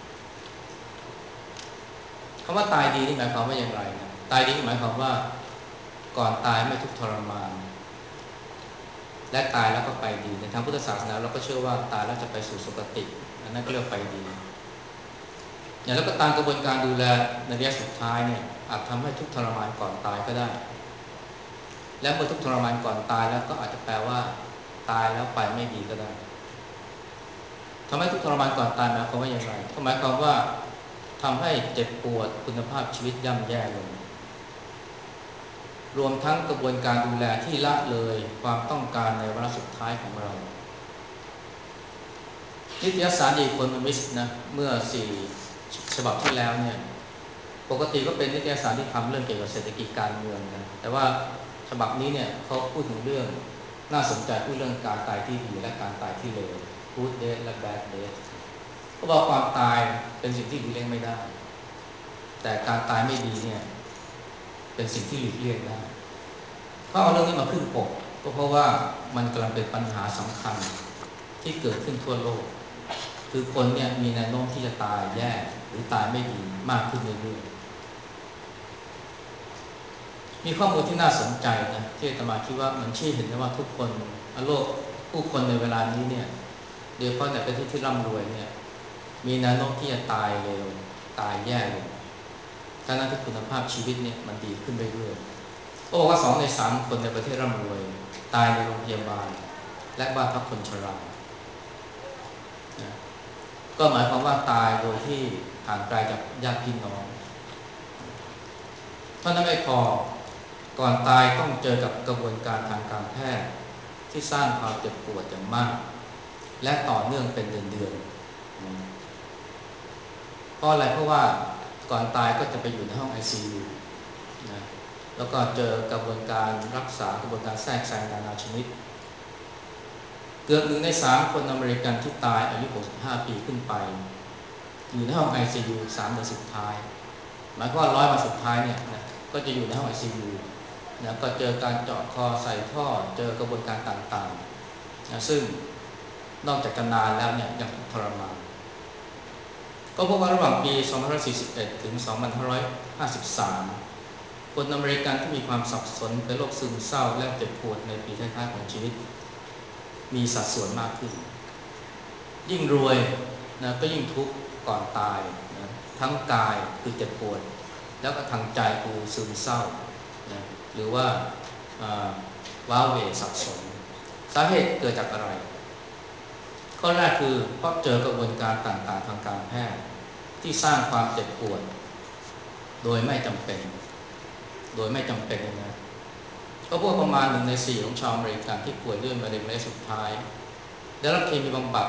คำว่าตายดีนี่หมายความว่าอย่างไรนะตายดีหมายความว่าก่อนตายไม่ทุกข์ทรมานและตายแล้วก็ไปดีในทางพุทธศาสนาเราก็เชื่อว่าตายแล้วจะไปสู่สุคติอันนั้นก็เรียกไปดีอย่างแล้วก็ตามกระบวนการดูแลในระยะสุดท้ายเนี่ยอาจทำให้ทุกข์ทรมานก่อนตายก็ได้และเมื่อทุกข์ทรมานก่อนตายแล้วก็อาจจะแปลว่าตายแล้วไปไม่ดีก็ได้ทำให้ทุกข์ทรมานก่อนตายหมายความว่าอย่างไรก็หมายความว่าทำให้เจ็บปวดคุณภาพชีวิตย่ำแย่ลงรวมทั้งกระบวนการดูแลที่ละเลยความต้องการในวาระสุดท้ายของเรานิตยสาร The Economist นะเมื่อ4 ฉบับที่แล้วเนี่ยปกติก็เป็นนิตยสารที่ทำเรื่องเกี่ยวกับเศรษฐกิจการเมืองนะแต่ว่าฉบับนี้เนี่ยเขาพูดถึงเรื่องน่าสนใจพูดเรื่องการตายที่ดีและการตายที่เลว Good Death และ Bad Death เขาบอกความตายเป็นสิ่งที่หลีกเลี่ยงไม่ได้แต่การตายไม่ดีเนี่ยเป็นสิ่งที่หลีกเลี่ยงได้เขาเอาเรื่องนี้มาขึ้นปกก็เพราะว่ามันกำลังเป็นปัญหาสำคัญที่เกิดขึ้นทั่วโลกคือคนเนี่ยมีแนวโน้มที่จะตายแย่หรือตายไม่ดีมากขึ้นเรื่อยมีข้อมูลที่น่าสนใจนะที่อาตมาคิดว่ามันชี้เห็นได้ว่าทุกคนโลกผู้คนในเวลานี้เนี่ยโดยเฉพาะในประเทศที่ร่ำรวยเนี่ยมีแนวโน้มที่จะตายเร็วตายแย่ลงทั้งที่คุณภาพชีวิตเนี่ยมันดีขึ้นเรื่อยๆเขาบอกว่า2 ใน 3คนในประเทศร่ำรวยตายในโรงพยาบาลและบ้านพักคนชรานะก็หมายความว่าตายโดยที่ห่างไกลจากญาติพี่น้องเท่านั้นไม่พอก่อนตายต้องเจอกับกระบวนการทางการแพทย์ที่สร้างความเจ็บปวดอย่างมากและต่อเนื่องเป็นเดือนๆเพราะอะไรเพราะว่าก่อนตายก็จะไปอยู่ในห้อง ICU นะแล้วก็เจอกระบวนการรักษากระบวนการแทรกแซงนานาชนิดเกือบ1 ใน 3คนอเมริกันที่ตายอายุ65 ปีขึ้นไปอยู่ในห้อง ICU 3 เดือนสุดท้ายหมายความว่า100 วันสุดท้ายเนี่ยนะก็จะอยู่ในห้อง ICU นะก็เจอการเจาะคอใส่ท่อเจอกระบวนการต่างๆนะซึ่งนอกจากจะนานแล้วเนี่ยยังทุกข์ทรมานก็พบว่าระหว่างปี2541ถึง2553คนอเมริกันที่มีความสับสนเป็นโรคซึมเศร้าและเจ็บปวดในปีท้ายๆของชีวิตมีสัดส่วนมากขึ้นยิ่งรวยนะก็ยิ่งทุกข์ก่อนตายนะทั้งกายคือเจ็บปวดแล้วก็ทางใจคือซึมเศร้านะหรือว่าว้าเหวสับสนสาเหตุเกิดจากอะไรข้อแรกคือเพราะเจอกระบวนการต่างๆทางการแพทย์ที่สร้างความเจ็บปวดโดยไม่จำเป็นนะก็พวกประมาณ1 ใน 4ของชาวอเมริกันที่ป่วยด้วยมะเร็งระยะสุดท้ายได้รับเคมีบำบัด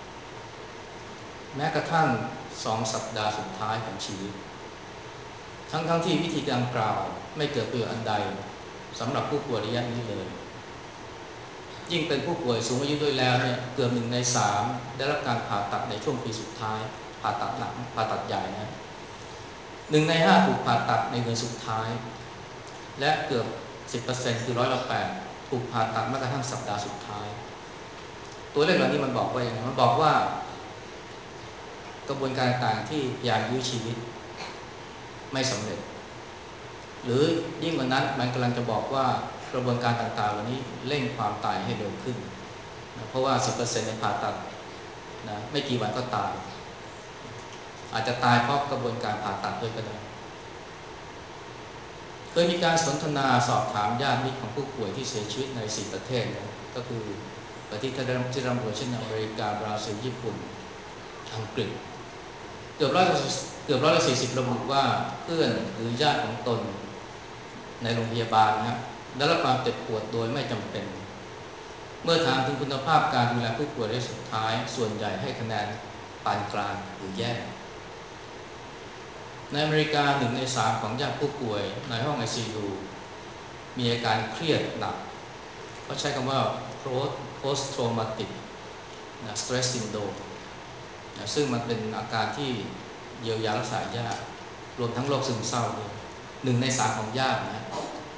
แม้กระทั่ง2 สัปดาห์สุดท้ายของชีวิตทั้งที่วิธีดังกล่าวไม่เกิดประโยชน์อันใดสำหรับผู้ป่วยระยะนี้เลยยิ่งเป็นผู้ป่วยสูงอายุด้วยแล้วเนี่ยเกือบ1 ใน 3ได้รับการผ่าตัดในช่วงปีสุดท้ายผ่าตัดหลังผ่าตัดใหญ่นะ1 ใน 5ถูกผ่าตัดในเดือนสุดท้ายและเกือบ10%คือ8%ถูกผ่าตัดแม้กระทั่งสัปดาห์สุดท้ายตัวเลขเหล่านี้มันบอกว่าอย่างไรมันบอกว่ากระบวนการต่างที่พยายามยื้อชีวิตไม่สำเร็จหรือยิ่งกว่านั้นมันกำลังจะบอกว่ากระบวนการต่างๆเหล่านี้เร่งความตายให้เร็วขึ้นนะเพราะว่า 10% ในผ่าตัดนะไม่กี่วันก็ตายอาจจะตายเพราะกระบวนการผ่าตัดด้วยก็ได้เคยมีการสนทนาสอบถามญาติมิตรของผู้ป่วยที่เสียชีวิตใน4 ประเทศนะก็คือประเทศที่ร่ำรวยเช่นอเมริกาบราซิลญี่ปุ่นอังกฤษเกือบ140ระบุว่าเพื่อนหรือญาติของตนในโรงพยาบาลนะได้รับความเจ็บปวดโดยไม่จำเป็นเมื่อถามถึงคุณภาพการดูแลผู้ป่วยระยะสุดท้ายส่วนใหญ่ให้คะแนนปานกลางหรือแย่ในอเมริกา1 ใน 3ของญาติผู้ป่วยในห้อง ICU มีอาการเครียดหนักเขาใช้คำว่า post traumatic stress syndrome ซึ่งมันเป็นอาการที่เยียวยารักษายากรวมทั้งโรคซึมเศร้าด้วย1 ใน 3ของญาตินะ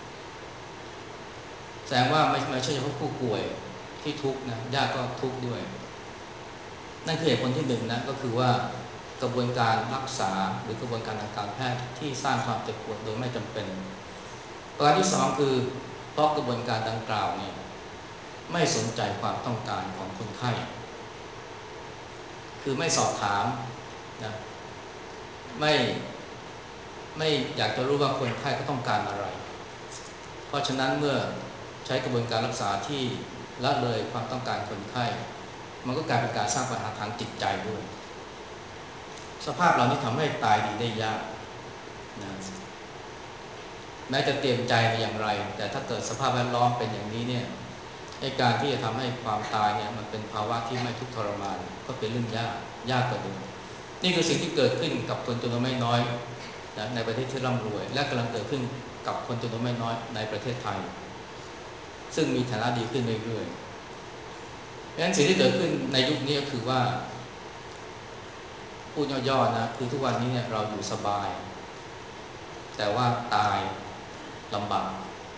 แสดงว่าไม่ใช่เฉพาะผู้ป่วยที่ทุกข์นะญาติก็ทุกข์ด้วยนั่นคือเหตุผลที่1นะก็คือว่ากระบวนการรักษาหรือกระบวนการทางการแพทย์ที่สร้างความเจ็บปวดโดยไม่จำเป็นประการที่2คือเพราะกระบวนการดังกล่าวเนี่ยไม่สนใจความต้องการของคนไข้คือไม่สอบถามนะไม่อยากจะรู้ว่าคนไข้ก็ต้องการอะไรเพราะฉะนั้นเมื่อใช้กระบวนการรักษาที่ละเลยความต้องการคนไข้มันก็กลายเป็นการสร้างปัญหาทางจิตใจด้วยสภาพเหล่านี้ทำให้ตายดีได้ยากนะแม้จะเตรียมใจมาอย่างไรแต่ถ้าเกิดสภาพแวดล้อมเป็นอย่างนี้เนี่ยในการที่จะทำให้ความตายเนี่ยมันเป็นภาวะที่ไม่ทุกข์ทรมานก็เป็นเรื่องยากกว่าเดิมนี่คือสิ่งที่เกิดขึ้นกับคนจำนวนไม่น้อยนะในประเทศที่ร่ำรวยและกำลังเกิดขึ้นกับคนจำนวนไม่น้อยในประเทศไทยซึ่งมีฐานะดีขึ้นเรื่อยๆดังนั้นสิ่งที่เกิดขึ้นในยุคนี้ก็คือว่าพูดย่อๆนะคือทุกวันนี้เนี่ยเราอยู่สบายแต่ว่าตายลำบาก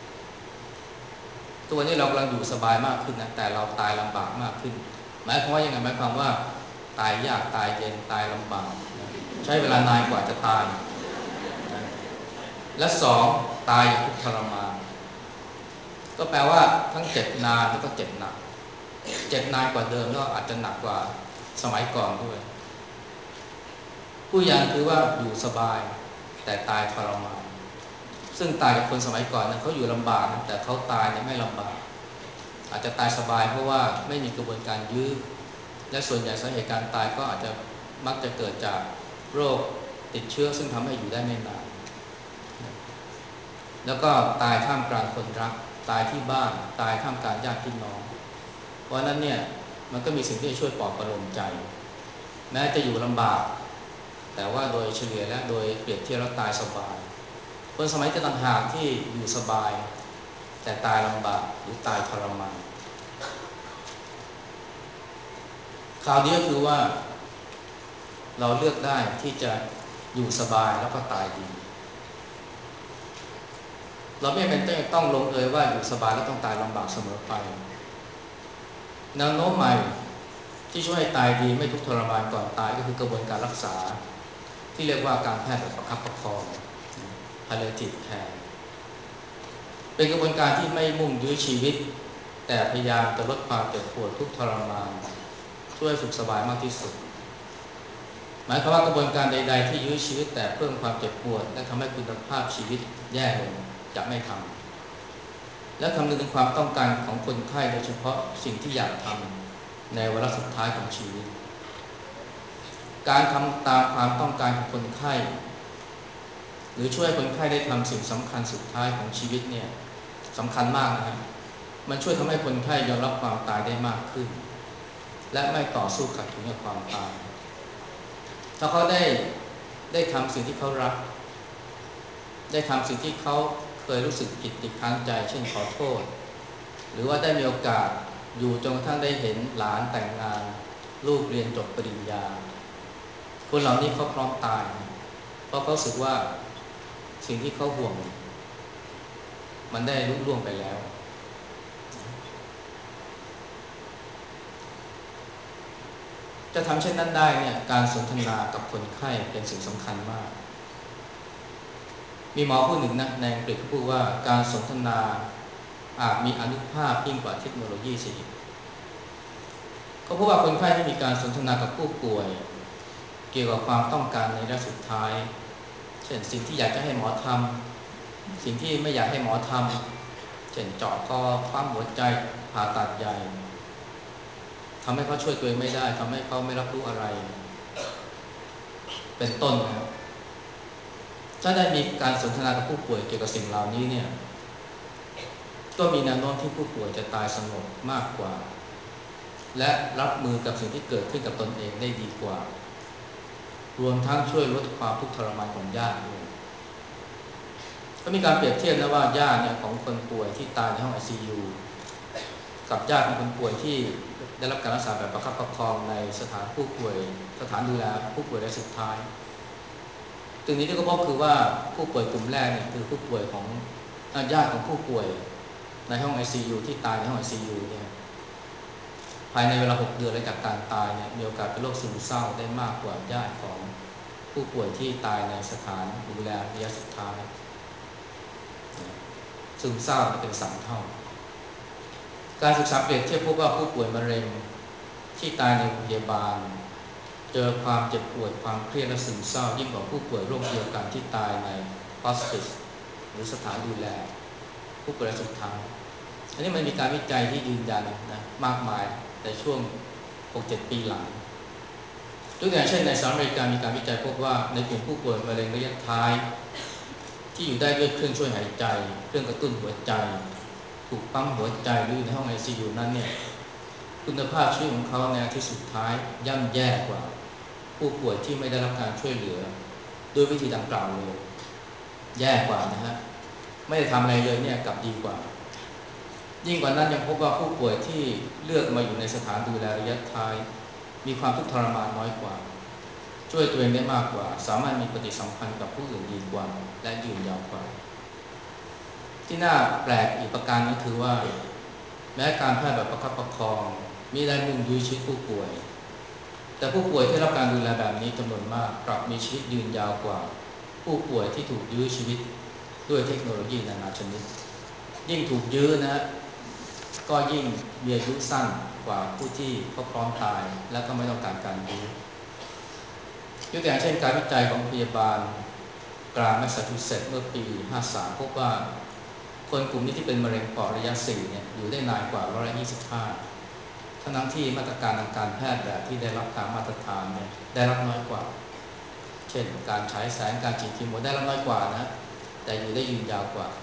ทุกวันนี้เรากำลังอยู่สบายมากขึ้นนะแต่เราตายลำบากมากขึ้นหมายความว่ายังไงหมายความว่าตายยากตายเย็นตายลำบากนะใช้เวลานานกว่าจะตายนะและสองตายอย่างทุกข์ทรมานก็แปลว่าทั้งเจ็บนานแล้วก็เจ็บหนักเจ็บนานกว่าเดิมแล้วอาจจะหนักกว่าสมัยก่อนด้วยผู้ยังคือว่าอยู่สบายแต่ตายทรมานซึ่งตายกับคนสมัยก่อนนะเขาอยู่ลำบากนะแต่เขาตายเนี่ยไม่ลำบากอาจจะตายสบายเพราะว่าไม่มีกระบวนการยื้อและส่วนใหญ่สาเหตุการตายก็อาจจะมักจะเกิดจากโรคติดเชื้อซึ่งทำให้อยู่ได้ไม่นานแล้วก็ตายท่ามกลางคนรักตายที่บ้านตายท่ามกลางญาติพี่น้องเพราะนั้นเนี่ยมันก็มีสิ่งที่จะช่วยปลอบประโลมใจแม้จะอยู่ลำบากแต่ว่าโดยเฉลี่ยและโดยเปรียบเทียบแล้วตายสบายคนสมัยจะต่างหากที่อยู่สบายแต่ตายลำบากหรือตายทรมานข่าวดีก็คือว่าเราเลือกได้ที่จะอยู่สบายแล้วก็ตายดีเราไม่เป็นต้องลงเอยว่าอยู่สบายแล้วต้องตายลำบากเสมอไปแนวโน้มใหม่ที่ช่วยให้ตายดีไม่ทุกข์ทรมานก่อนตายก็คือกระบวนการรักษาที่เรียกว่าการแพทย์แบบประคับประคอง palliative care เป็นกระบวนการที่ไม่มุ่งยื้อชีวิตแต่พยายามจะลดความเจ็บปวดทุกข์ทรมานช่วยสุขสบายมากที่สุดหมายความว่ากระบวนการใดๆที่ยื้อชีวิตแต่เพิ่มความเจ็บปวดและทำให้คุณภาพชีวิตแย่ลงจะไม่ทำและคำนึงถึงความต้องการของคนไข้โดยเฉพาะสิ่งที่อยากทำในวาระสุดท้ายของชีวิตการทำตามความต้องการของคนไข้หรือช่วยคนไข้ได้ทำสิ่งสำคัญสุดท้ายของชีวิตเนี่ยสำคัญมากนะครับมันช่วยทำให้คนไข้ยอมรับความตายได้มากขึ้นและไม่ต่อสู้ขัดขืนกับความตายถ้าเขาได้ทำสิ่งที่เขารักได้ทำสิ่งที่เขาเคยรู้สึกผิดติดค้างใจเช่นขอโทษหรือว่าได้มีโอกาสอยู่จนกระทั่งได้เห็นหลานแต่งงานลูกเรียนจบปริญญาคนเหล่านี้เขาพร้อมตายเพราะเขารู้สึกว่าสิ่งที่เขาห่วงมันได้ลุล่วงไปแล้วจะทำเช่นนั้นได้เนี่ยการสนทนากับคนไข้เป็นสิ่งสำคัญมากมีหมอผู้หนึ่งนะในอังกฤษพูดว่าการสนทนาอาจมีอานุภาพยิ่งกว่าเทคโนโลยีเสียอีกเขาพบว่าคนไข้ที่มีการสนทนากับผู้ป่วยเกี่ยวกับความต้องการในระยะสุดท้ายเช่นสิ่งที่อยากจะให้หมอทำสิ่งที่ไม่อยากให้หมอทำเช่นเจาะคอปั๊มหัวใจผ่าตัดใหญ่ทำให้เขาช่วยตัวเองไม่ได้ทำให้เขาไม่รับรู้อะไรเป็นต้นนะถ้าได้มีการสนทนากับผู้ป่วยเกี่ยวกับสิ่งเหล่านี้เนี่ยก็มีแนวโน้มที่ผู้ป่วยจะตายสงบมากกว่าและรับมือกับสิ่งที่เกิดขึ้นกับตนเองได้ดีกว่ารวมทั้งช่วยลดความทุกข์ทรมานของญาติด้วยก็มีการเปรียบเทียบนะว่าญาติเนี่ยของคนป่วยที่ตายในห้อง ICU กับญาติของคนป่วยที่ได้รับการรักษาแบบประคับประคองในสถานผู้ป่วยสถานดูแลผู้ป่วยรายสุดท้ายสิ่งนี้ที่ก็พบคือว่าผู้ป่วยกลุ่มแรกเนี่ยคือผู้ป่วยของญาติของผู้ป่วยในห้อง ICU ที่ตายในห้อง ICU เนี่ยภายในเวลา6 เดือนหลังจากการตายเนี่ยมีโอกาสเป็นโรคซึมเศร้าได้มากกว่าญาติของผู้ป่วยที่ตายในสถานดูแลระยะสุดท้ายซึมเศร้าเป็น3 เท่าการศึกษาเปรียบเทียบพบว่าผู้ป่วยมะเร็งที่ตายในโรงพยาบาลเจอความเจ็บปวดความเครียดและซึมเศร้ายิ่งกว่าผู้ป่วยโรคเดียวกันที่ตายในฮอสปิสหรือสถานดูแลผู้ป่วยรายสุดท้ายอันนี้มันมีการวิจัยที่ยืนยันนะมากมายในช่วง 6-7 ปีหลังตัวอย่างเช่นในสหรัฐอเมริกามีการวิจัยพบว่าในกลุ่มผู้ป่วยมะเร็งระยะท้ายที่อยู่ได้ด้วยเครื่องช่วยหายใจเครื่องกระตุ้นหัวใจถูกปั๊มหัวใจหรืออยู่ในห้อง ICU นั้นเนี่ยคุณภาพชีวิตของเขาในที่สุดท้ายย่ำแย่กว่าผู้ป่วยที่ไม่ได้รับการช่วยเหลือด้วยวิธีดังกล่าวเลยแย่กว่านะฮะไม่ได้ทำอะไรเลยเนี่ยกลับดีกว่ายิ่งกว่านั้นยังพบว่าผู้ป่วยที่เลือกมาอยู่ในสถานดูแลระยะท้ายมีความทุกข์ทรมานน้อยกว่าช่วยตัวเองได้มากกว่าสามารถมีปฏิสัมพันธ์กับผู้อื่นดีกว่าและยืนยาวกว่าที่น่าแปลกอีกประการนึงคือว่าแม้การแพทย์แบบประคับประคองมีได้มุ่งยื้อชีวิตผู้ป่วยแต่ผู้ป่วยที่รับการดูแลแบบนี้จำนวนมากกลับมีชีวิตยืนยาวกว่าผู้ป่วยที่ถูกยื้อชีวิตด้วยเทคโนโลยีนานาชนิดยิ่งถูกยื้อนะก็ยิ่งมีอายุสั้นกว่าผู้ที่เขาพร้อมตายและก็ไม่ต้องการการยื้อยกตัวอย่างเช่นการวิจัยของพยาบาลกลางแมสซาชูเซตส์เมื่อปี53พบว่าคนกลุ่มนี้ที่เป็นมะเร็งปอดระยะ4เนี่ยอยู่ได้นานกว่า125ทั้งที่มาตรการทางการแพทย์แบบที่ได้รับการมาตรฐานเนี่ยได้รับน้อยกว่าเช่นการฉายแสงการฉีดคีโมได้รับน้อยกว่านะแต่อยู่ได้ยืนยาวกว่า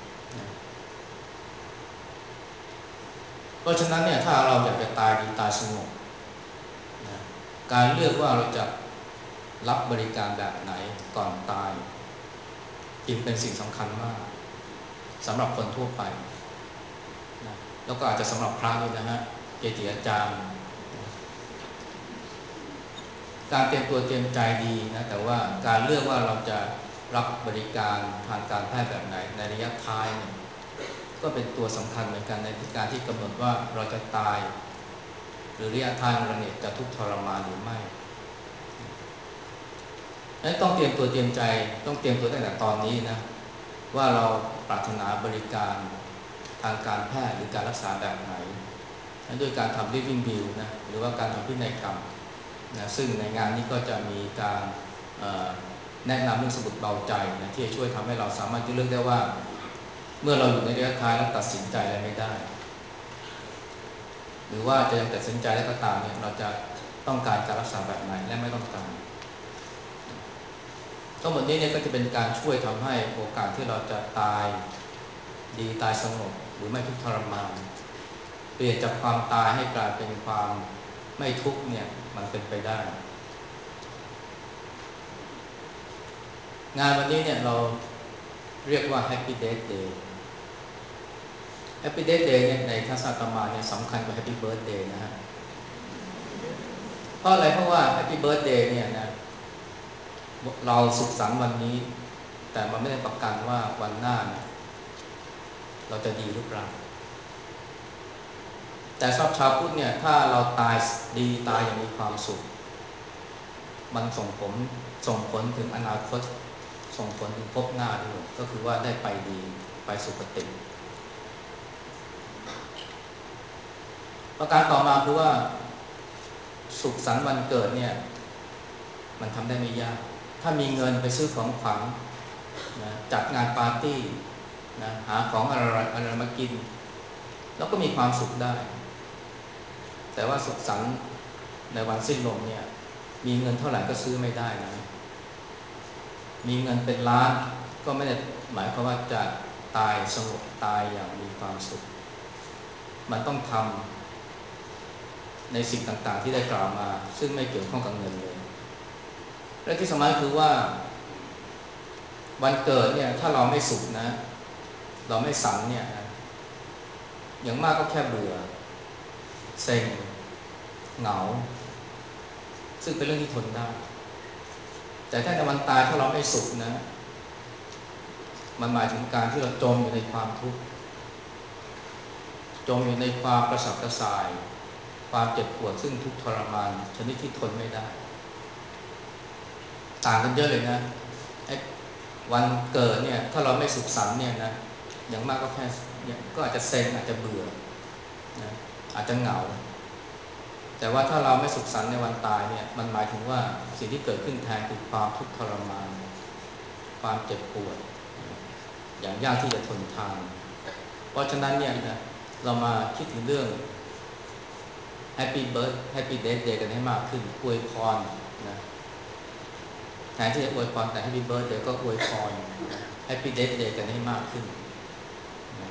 เพราะฉะนั้นเนี่ยถ้าเราอยากจะตายดีตายสงบนะการเลือกว่าเราจะรับบริการแบบไหนก่อนตายจึงเป็นสิ่งสำคัญมากสำหรับคนทั่วไปนะแล้วก็อาจจะสำหรับพระด้วยนะฮะเกจิอาจารย์การเตรียมตัวเตรียมใจดีนะแต่ว่าการเลือกว่าเราจะรับบริการทางการแพทย์แบบไหนในระยะท้ายเนี่ยก็เป็นตัวสำคัญเหมือนกันในการที่กำหนดว่าเราจะตายหรือระยะท้ายของเราเนี่ยจะทุกข์ทรมานหรือไม่นั้นต้องเตรียมตัวเตรียมใจต้องเตรียมตัวตั้งแต่ตอนนี้นะว่าเราปรารถนาบริการทางการแพทย์หรือการรักษาแบบไหนด้วยการทำ living will นะหรือว่าการทำพินัยกรรมนะซึ่งในงานนี้ก็จะมีการแนะนำเรื่องสมุดเบาใจนะที่จะช่วยทำให้เราสามารถที่เลือกได้ว่าเมื่อเราอยู่ในระยะท้ายแล้วตัดสินใจอะไรไม่ได้หรือว่าจะยังตัดสินใจแล้วก็ตามเนี่ยเราจะต้องการการรักษาแบบไหนและไม่ต้องการทั้งหมดนี้เนี่ยก็จะเป็นการช่วยทำให้โอกาสที่เราจะตายดีตายสงบหรือไม่ทุกข์ทรมานเปลี่ยนจากความตายให้กลายเป็นความไม่ทุกข์เนี่ยมันเป็นไปได้งานวันนี้เนี่ยเราเรียกว่า Happy Death Day Happy Death Day เนี่ยในทัศนคติมาเนี่ยสำคัญกว่า Happy Birthday นะฮะเพราะอะไรเพราะว่า Happy Birthday เนี่ยนะเราสุขสันต์วันนี้แต่มันไม่ได้ประกันว่าวันหน้าเราจะดีหรือเปล่าแต่สำหรับชาวพุทธเนี่ยถ้าเราตายดีตายอย่างมีความสุขมันส่งผลถึงอนาคตส่งผลถึงภพหน้าด้วยก็คือว่าได้ไปดีไปสุคติประการต่อมาคือว่าสุขสันต์วันเกิดเนี่ยมันทำได้ไม่ยากถ้ามีเงินไปซื้อของขวัญนะจัดงานปาร์ตี้นะหาของอะไรมากินแล้วก็มีความสุขได้แต่ว่าสุขสันต์ในวันสิ้นลมเนี่ยมีเงินเท่าไหร่ก็ซื้อไม่ได้นะมีเงินเป็นล้านก็ไม่ได้หมายความว่าจะตายสงบตายอย่างมีความสุขมันต้องทำในสิ่งต่างๆที่ได้กล่าวมาซึ่งไม่เกี่ยวข้องกับเงินเลยและที่สำคัญคือว่าวันเกิดเนี่ยถ้าเราไม่สุขนะเราไม่สันเนี่ยอย่างมากก็แค่เบื่อเซ็งเหงาซึ่งเป็นเรื่องที่ทนได้แต่ถ้าในวันตายถ้าเราไม่สุขนะมันหมายถึงการที่เราจมอยู่ในความทุกข์จมอยู่ในความกระสับกระส่ายความเจ็บปวดซึ่งทุกข์ทรมานชนิดที่ทนไม่ได้ต่างกันเยอะเลยนะไอ้วันเกิดเนี่ยถ้าเราไม่สุขสันต์เนี่ยนะอย่างมากก็แค่ก็อาจจะเซ็งอาจจะเบื่อนะอาจจะเหงาแต่ว่าถ้าเราไม่สุขสันต์ในวันตายเนี่ยมันหมายถึงว่าสิ่งที่เกิดขึ้นแทนคือความทุกข์ทรมานความเจ็บปวดอย่างยากที่จะทนทานเพราะฉะนั้นเนี่ยนะเรามาคิดถึงเรื่อง Happy Birthday กันให้มากขึ้นอวยพรนะแทนที่จะอวยพรแต่ Happy Birthday ก็อวยพร Happy Day กันให้มากขึ้นนะ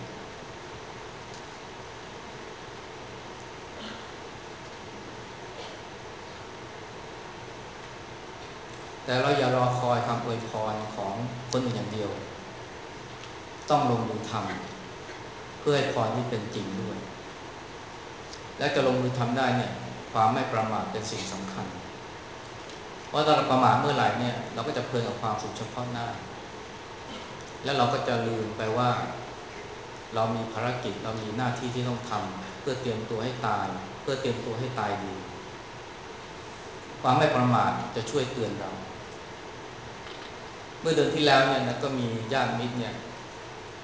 แต่เราอย่ารอคอยคำอวยพรของคนอื่นอย่างเดียวต้องลงมือทำเพื่อให้พรที่เป็นจริงด้วยและจะลงมือทำได้เนี่ยความไม่ประมาทเป็นสิ่งสำคัญเพราะถ้าเราประมาทเมื่อไหร่เนี่ยเราก็จะเพลินกับความสุขเฉพาะหน้าแล้วเราก็จะลืมไปว่าเรามีภารกิจเรามีหน้าที่ที่ต้องทำเพื่อเตรียมตัวให้ตายเพื่อเตรียมตัวให้ตายดีความไม่ประมาทจะช่วยเตือนเราเมื่อเดือนที่แล้วเนี่ยนะก็มีญาติมิตรเนี่ย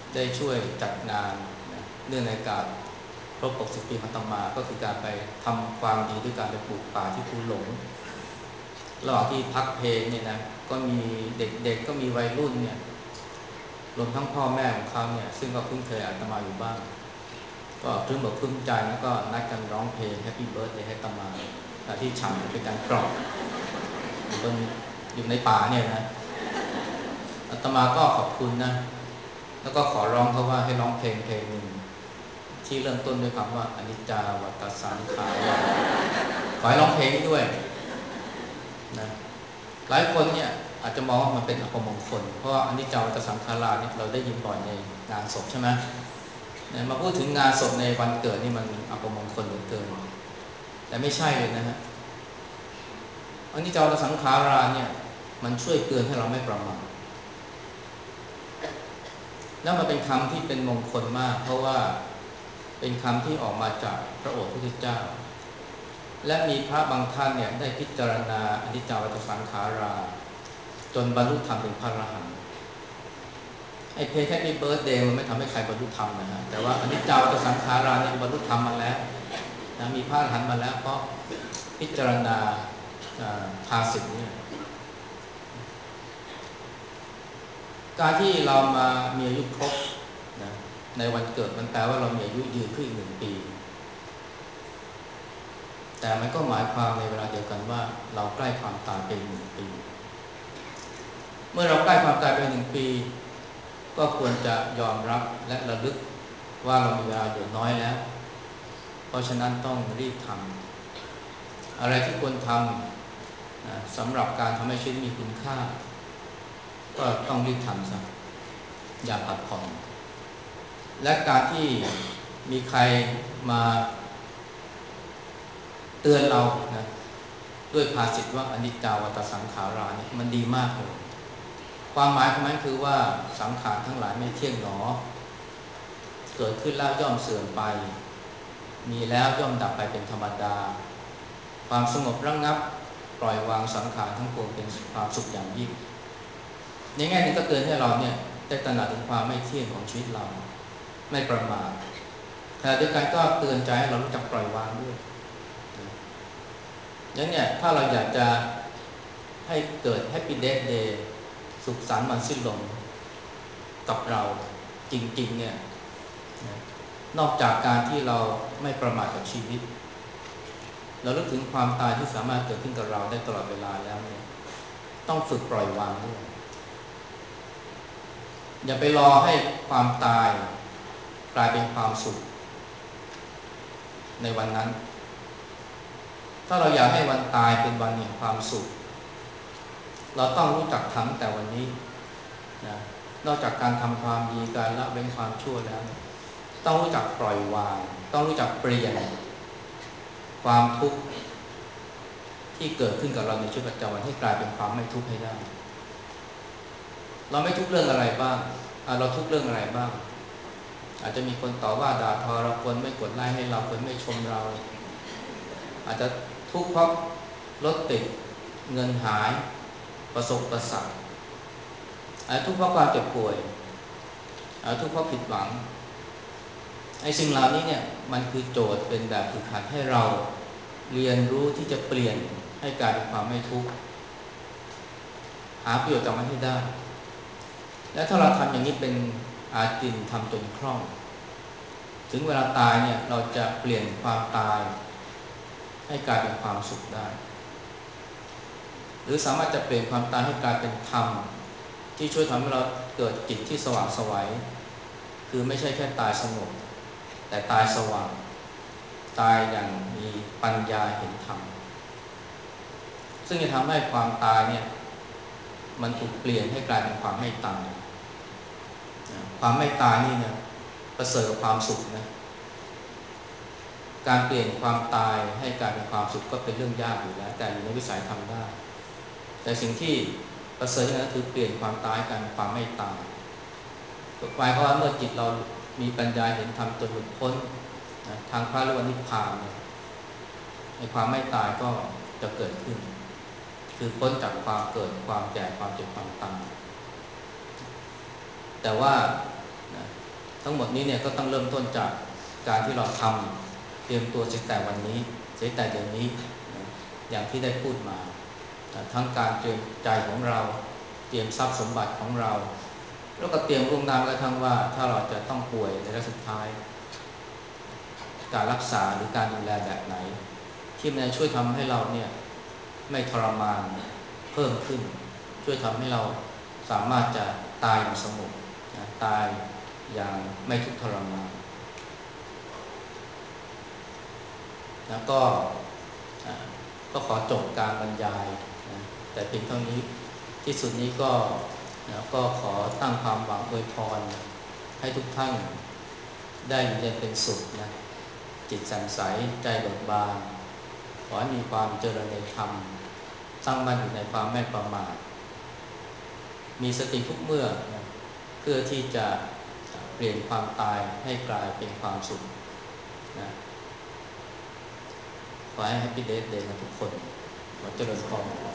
ได้ช่วยจัดงานนะเนื่องในโอกาสครบ60 ปีของอาตมาก็คือการไปทำความดีด้วยการไปปลูกป่าที่ภูหลงระหว่างที่พักเพลงเนี่ยนะก็มีเด็กๆก็มีวัยรุ่นเนี่ยรวมทั้งพ่อแม่ของเขาเนี่ยซึ่งก็คุ้นเคยอาตมาอยู่บ้างก็ครึ้มอกครึ้มใจแล้วก็นัดกันร้องเพลง Happy Birthday ให้อาตมาที่ฉันเป็นการกรอบอยู่บนอยู่ในป่าเนี่ยนะอาตมาก็ขอบคุณนะแล้วก็ขอร้องเขาว่าให้ร้องเพลงหนึ่งที่เริ่มต้นด้วยคำว่าอนิจจาวัฏสังขารขอให้ร้องเพลงนี้ด้วยนะหลายคนเนี่ยอาจจะมองว่ามันเป็นอัปมงคลเพราะว่าอนิจจาวัฏสังขาราเนี่ยเราได้ยินบ่อยในงานศพใช่ไหมเนี่ยมาพูดถึงงานศพในวันเกิดนี่มันอัปมงคลเหลือเกินแต่ไม่ใช่เลยนะฮะอนิจจาวัฏสังขาราเนี่ยมันช่วยเตือนให้เราไม่ประมาทแล้วมันเป็นคำที่เป็นมงคลมากเพราะว่าเป็นคำที่ออกมาจากพระโอษฐ์พระพุทธเจ้าและมีพระบางท่านเนี่ยได้พิจารณาอนิจจาวัฏสังขาราจนบรรลุธรรมเป็นพระอรหันต์ไอ้เพลงแค่มีเบิร์ธเดย์มันไม่ทำให้ใครบรรลุธรรมนะฮะแต่ว่าอนิจจาวัฏสังขาราเนี่ยบรรลุธรรมมาแล้วนะมีพระอรหันต์มาแล้วเพราะพิจารณาภาสิทธิเนี่ยการที่เรามามีอายุครบนะในวันเกิดมันแปลว่าเรามีอายุยืนขึ้นอีก1 ปีแต่มันก็หมายความในเวลาเดียวกันว่าเราใกล้ความตายไป1 ปีเมื่อเราใกล้ความตายไป1 ปีก็ควรจะยอมรับและระลึกว่าเรามีเวลาเหลือน้อยแล้วเพราะฉะนั้นต้องรีบทำอะไรที่ควรทำนะสำหรับการทำให้ชีวิตมีคุณค่าก็ต้องรีบทำซะอย่าผัดผ่อนและการที่มีใครมาเตือนเรานะด้วยภาษิตว่าอนิจจาวัฏสังขาราเนี่ยมันดีมากเลยความหมายของมันคือว่าสังขารทั้งหลายไม่เที่ยงหนอเกิดขึ้นแล้วย่อมเสื่อมไปมีแล้วย่อมดับไปเป็นธรรมดาความสงบระงับปล่อยวางสังขารทั้งปวงเป็นความสุขอย่างยิ่งในแง่นี้ก็เตือนให้เราเนี่ยได้ตระหนักถึงความไม่เที่ยงของชีวิตเราไม่ประมาทขณะเดียวกันก็เตือนใจให้เรารู้จักปล่อยวางด้วยงั้นเนี่ยถ้าเราอยากจะให้เกิด Happy Death Day สุขสันต์วันสิ้นลมกับเราจริงๆเนี่ยนอกจากการที่เราไม่ประมาทกับชีวิตเราลึกถึงความตายที่สามารถเกิดขึ้นกับเราได้ตลอดเวลาแล้วเนี่ยต้องฝึกปล่อยวางด้วยอย่าไปรอให้ความตายกลายเป็นความสุขในวันนั้นถ้าเราอยากให้วันตายเป็นวันแห่งความสุขเราต้องรู้จักทำแต่วันนี้นะนอกจากการทำความดีการละเว้นความชั่วแล้วต้องรู้จักปล่อยวางต้องรู้จักเปลี่ยนความทุกข์ที่เกิดขึ้นกับเราในชีวิตประจำวันให้กลายเป็นความไม่ทุกข์ให้ได้เราไม่ทุกข์เรื่องอะไรบ้างเราทุกข์เรื่องอะไรบ้างอาจจะมีคนต่อว่าด่าทอเราคนไม่กดไลค์ให้เราคนไม่ชมเราอาจจะทุกข์เพราะรถติดเงินหายประสบอุปสรรคอาจจะทุกข์เพราะความเจ็บป่วยอาจจะทุกข์เพราะผิดหวังไอ้สิ่งเหล่านี้เนี่ยมันคือโจทย์เป็นแบบฝึกหัดให้เราเรียนรู้ที่จะเปลี่ยนให้กลายเป็นความไม่ทุกข์หาประโยชน์จากมันให้ได้และถ้าเราทำอย่างนี้เป็นอาจินทำจนคล่องถึงเวลาตายเนี่ยเราจะเปลี่ยนความตายให้กลายเป็นความสุขได้หรือสามารถจะเปลี่ยนความตายให้กลายเป็นธรรมที่ช่วยทำให้เราเกิดจิตที่สว่างไสวคือไม่ใช่แค่ตายสงบแต่ตายสว่างตายอย่างมีปัญญาเห็นธรรมซึ่งจะทำให้ความตายเนี่ยมันถูกเปลี่ยนให้กลายเป็นความไม่ตายความไม่ตายนี่เนี่ยประเสริฐกับความสุขนะการเปลี่ยนความตายให้กลายเป็นความสุขก็เป็นเรื่องยากอยู่แล้วแต่อยู่ในวิสัยทำได้แต่สิ่งที่ประเสริฐนั้นคือเปลี่ยนความตายกลายเป็นความไม่ตายหมายความว่าเมื่อจิตเรามีปัญญาเห็นธรรมจนหลุดพ้นทางพระเรียกว่านิพพานเนี่ยในความไม่ตายก็จะเกิดขึ้นคือพ้นจากความเกิดความแก่ความเจ็บความตายแต่ว่านะทั้งหมดนี้เนี่ยก็ต้องเริ่มต้นจากการที่เราทำเตรียมตัวเสียแต่วันนี้เสียแต่เดี๋ยวนี้นะอย่างที่ได้พูดมานะทั้งการเตรียมใจของเราเตรียมทรัพย์สมบัติของเราแล้วก็เตรียมล่วงหน้ากระทั่งว่าถ้าเราจะต้องป่วยในระยะสุดท้ายการรักษาหรือการดูแลแบบไหนที่มันจะช่วยทำให้เราเนี่ยไม่ทรมานเพิ่มขึ้นช่วยทำให้เราสามารถจะตายอย่างสงบนะตายอย่างไม่ทุกข์ทรมานแล้วอ่าก็ขอจบการบรรยายนะแต่เพียงเท่านี้ที่สุดนี้ก็นะก็ขอตั้งความหวังอวยพรให้ทุกท่านได้อยู่เย็นเป็นสุขนะจิตแจ่มใสใจเบิกบานขอให้มีความเจริญในธรรมตั้งมั่นอยู่ในความไม่ประมาทมีสติทุกเมื่อนะเพื่อที่จะเปลี่ยนความตายให้กลายเป็นความสุขนะขอให้ Happy Death Day กับทุกคนขอเจริญพร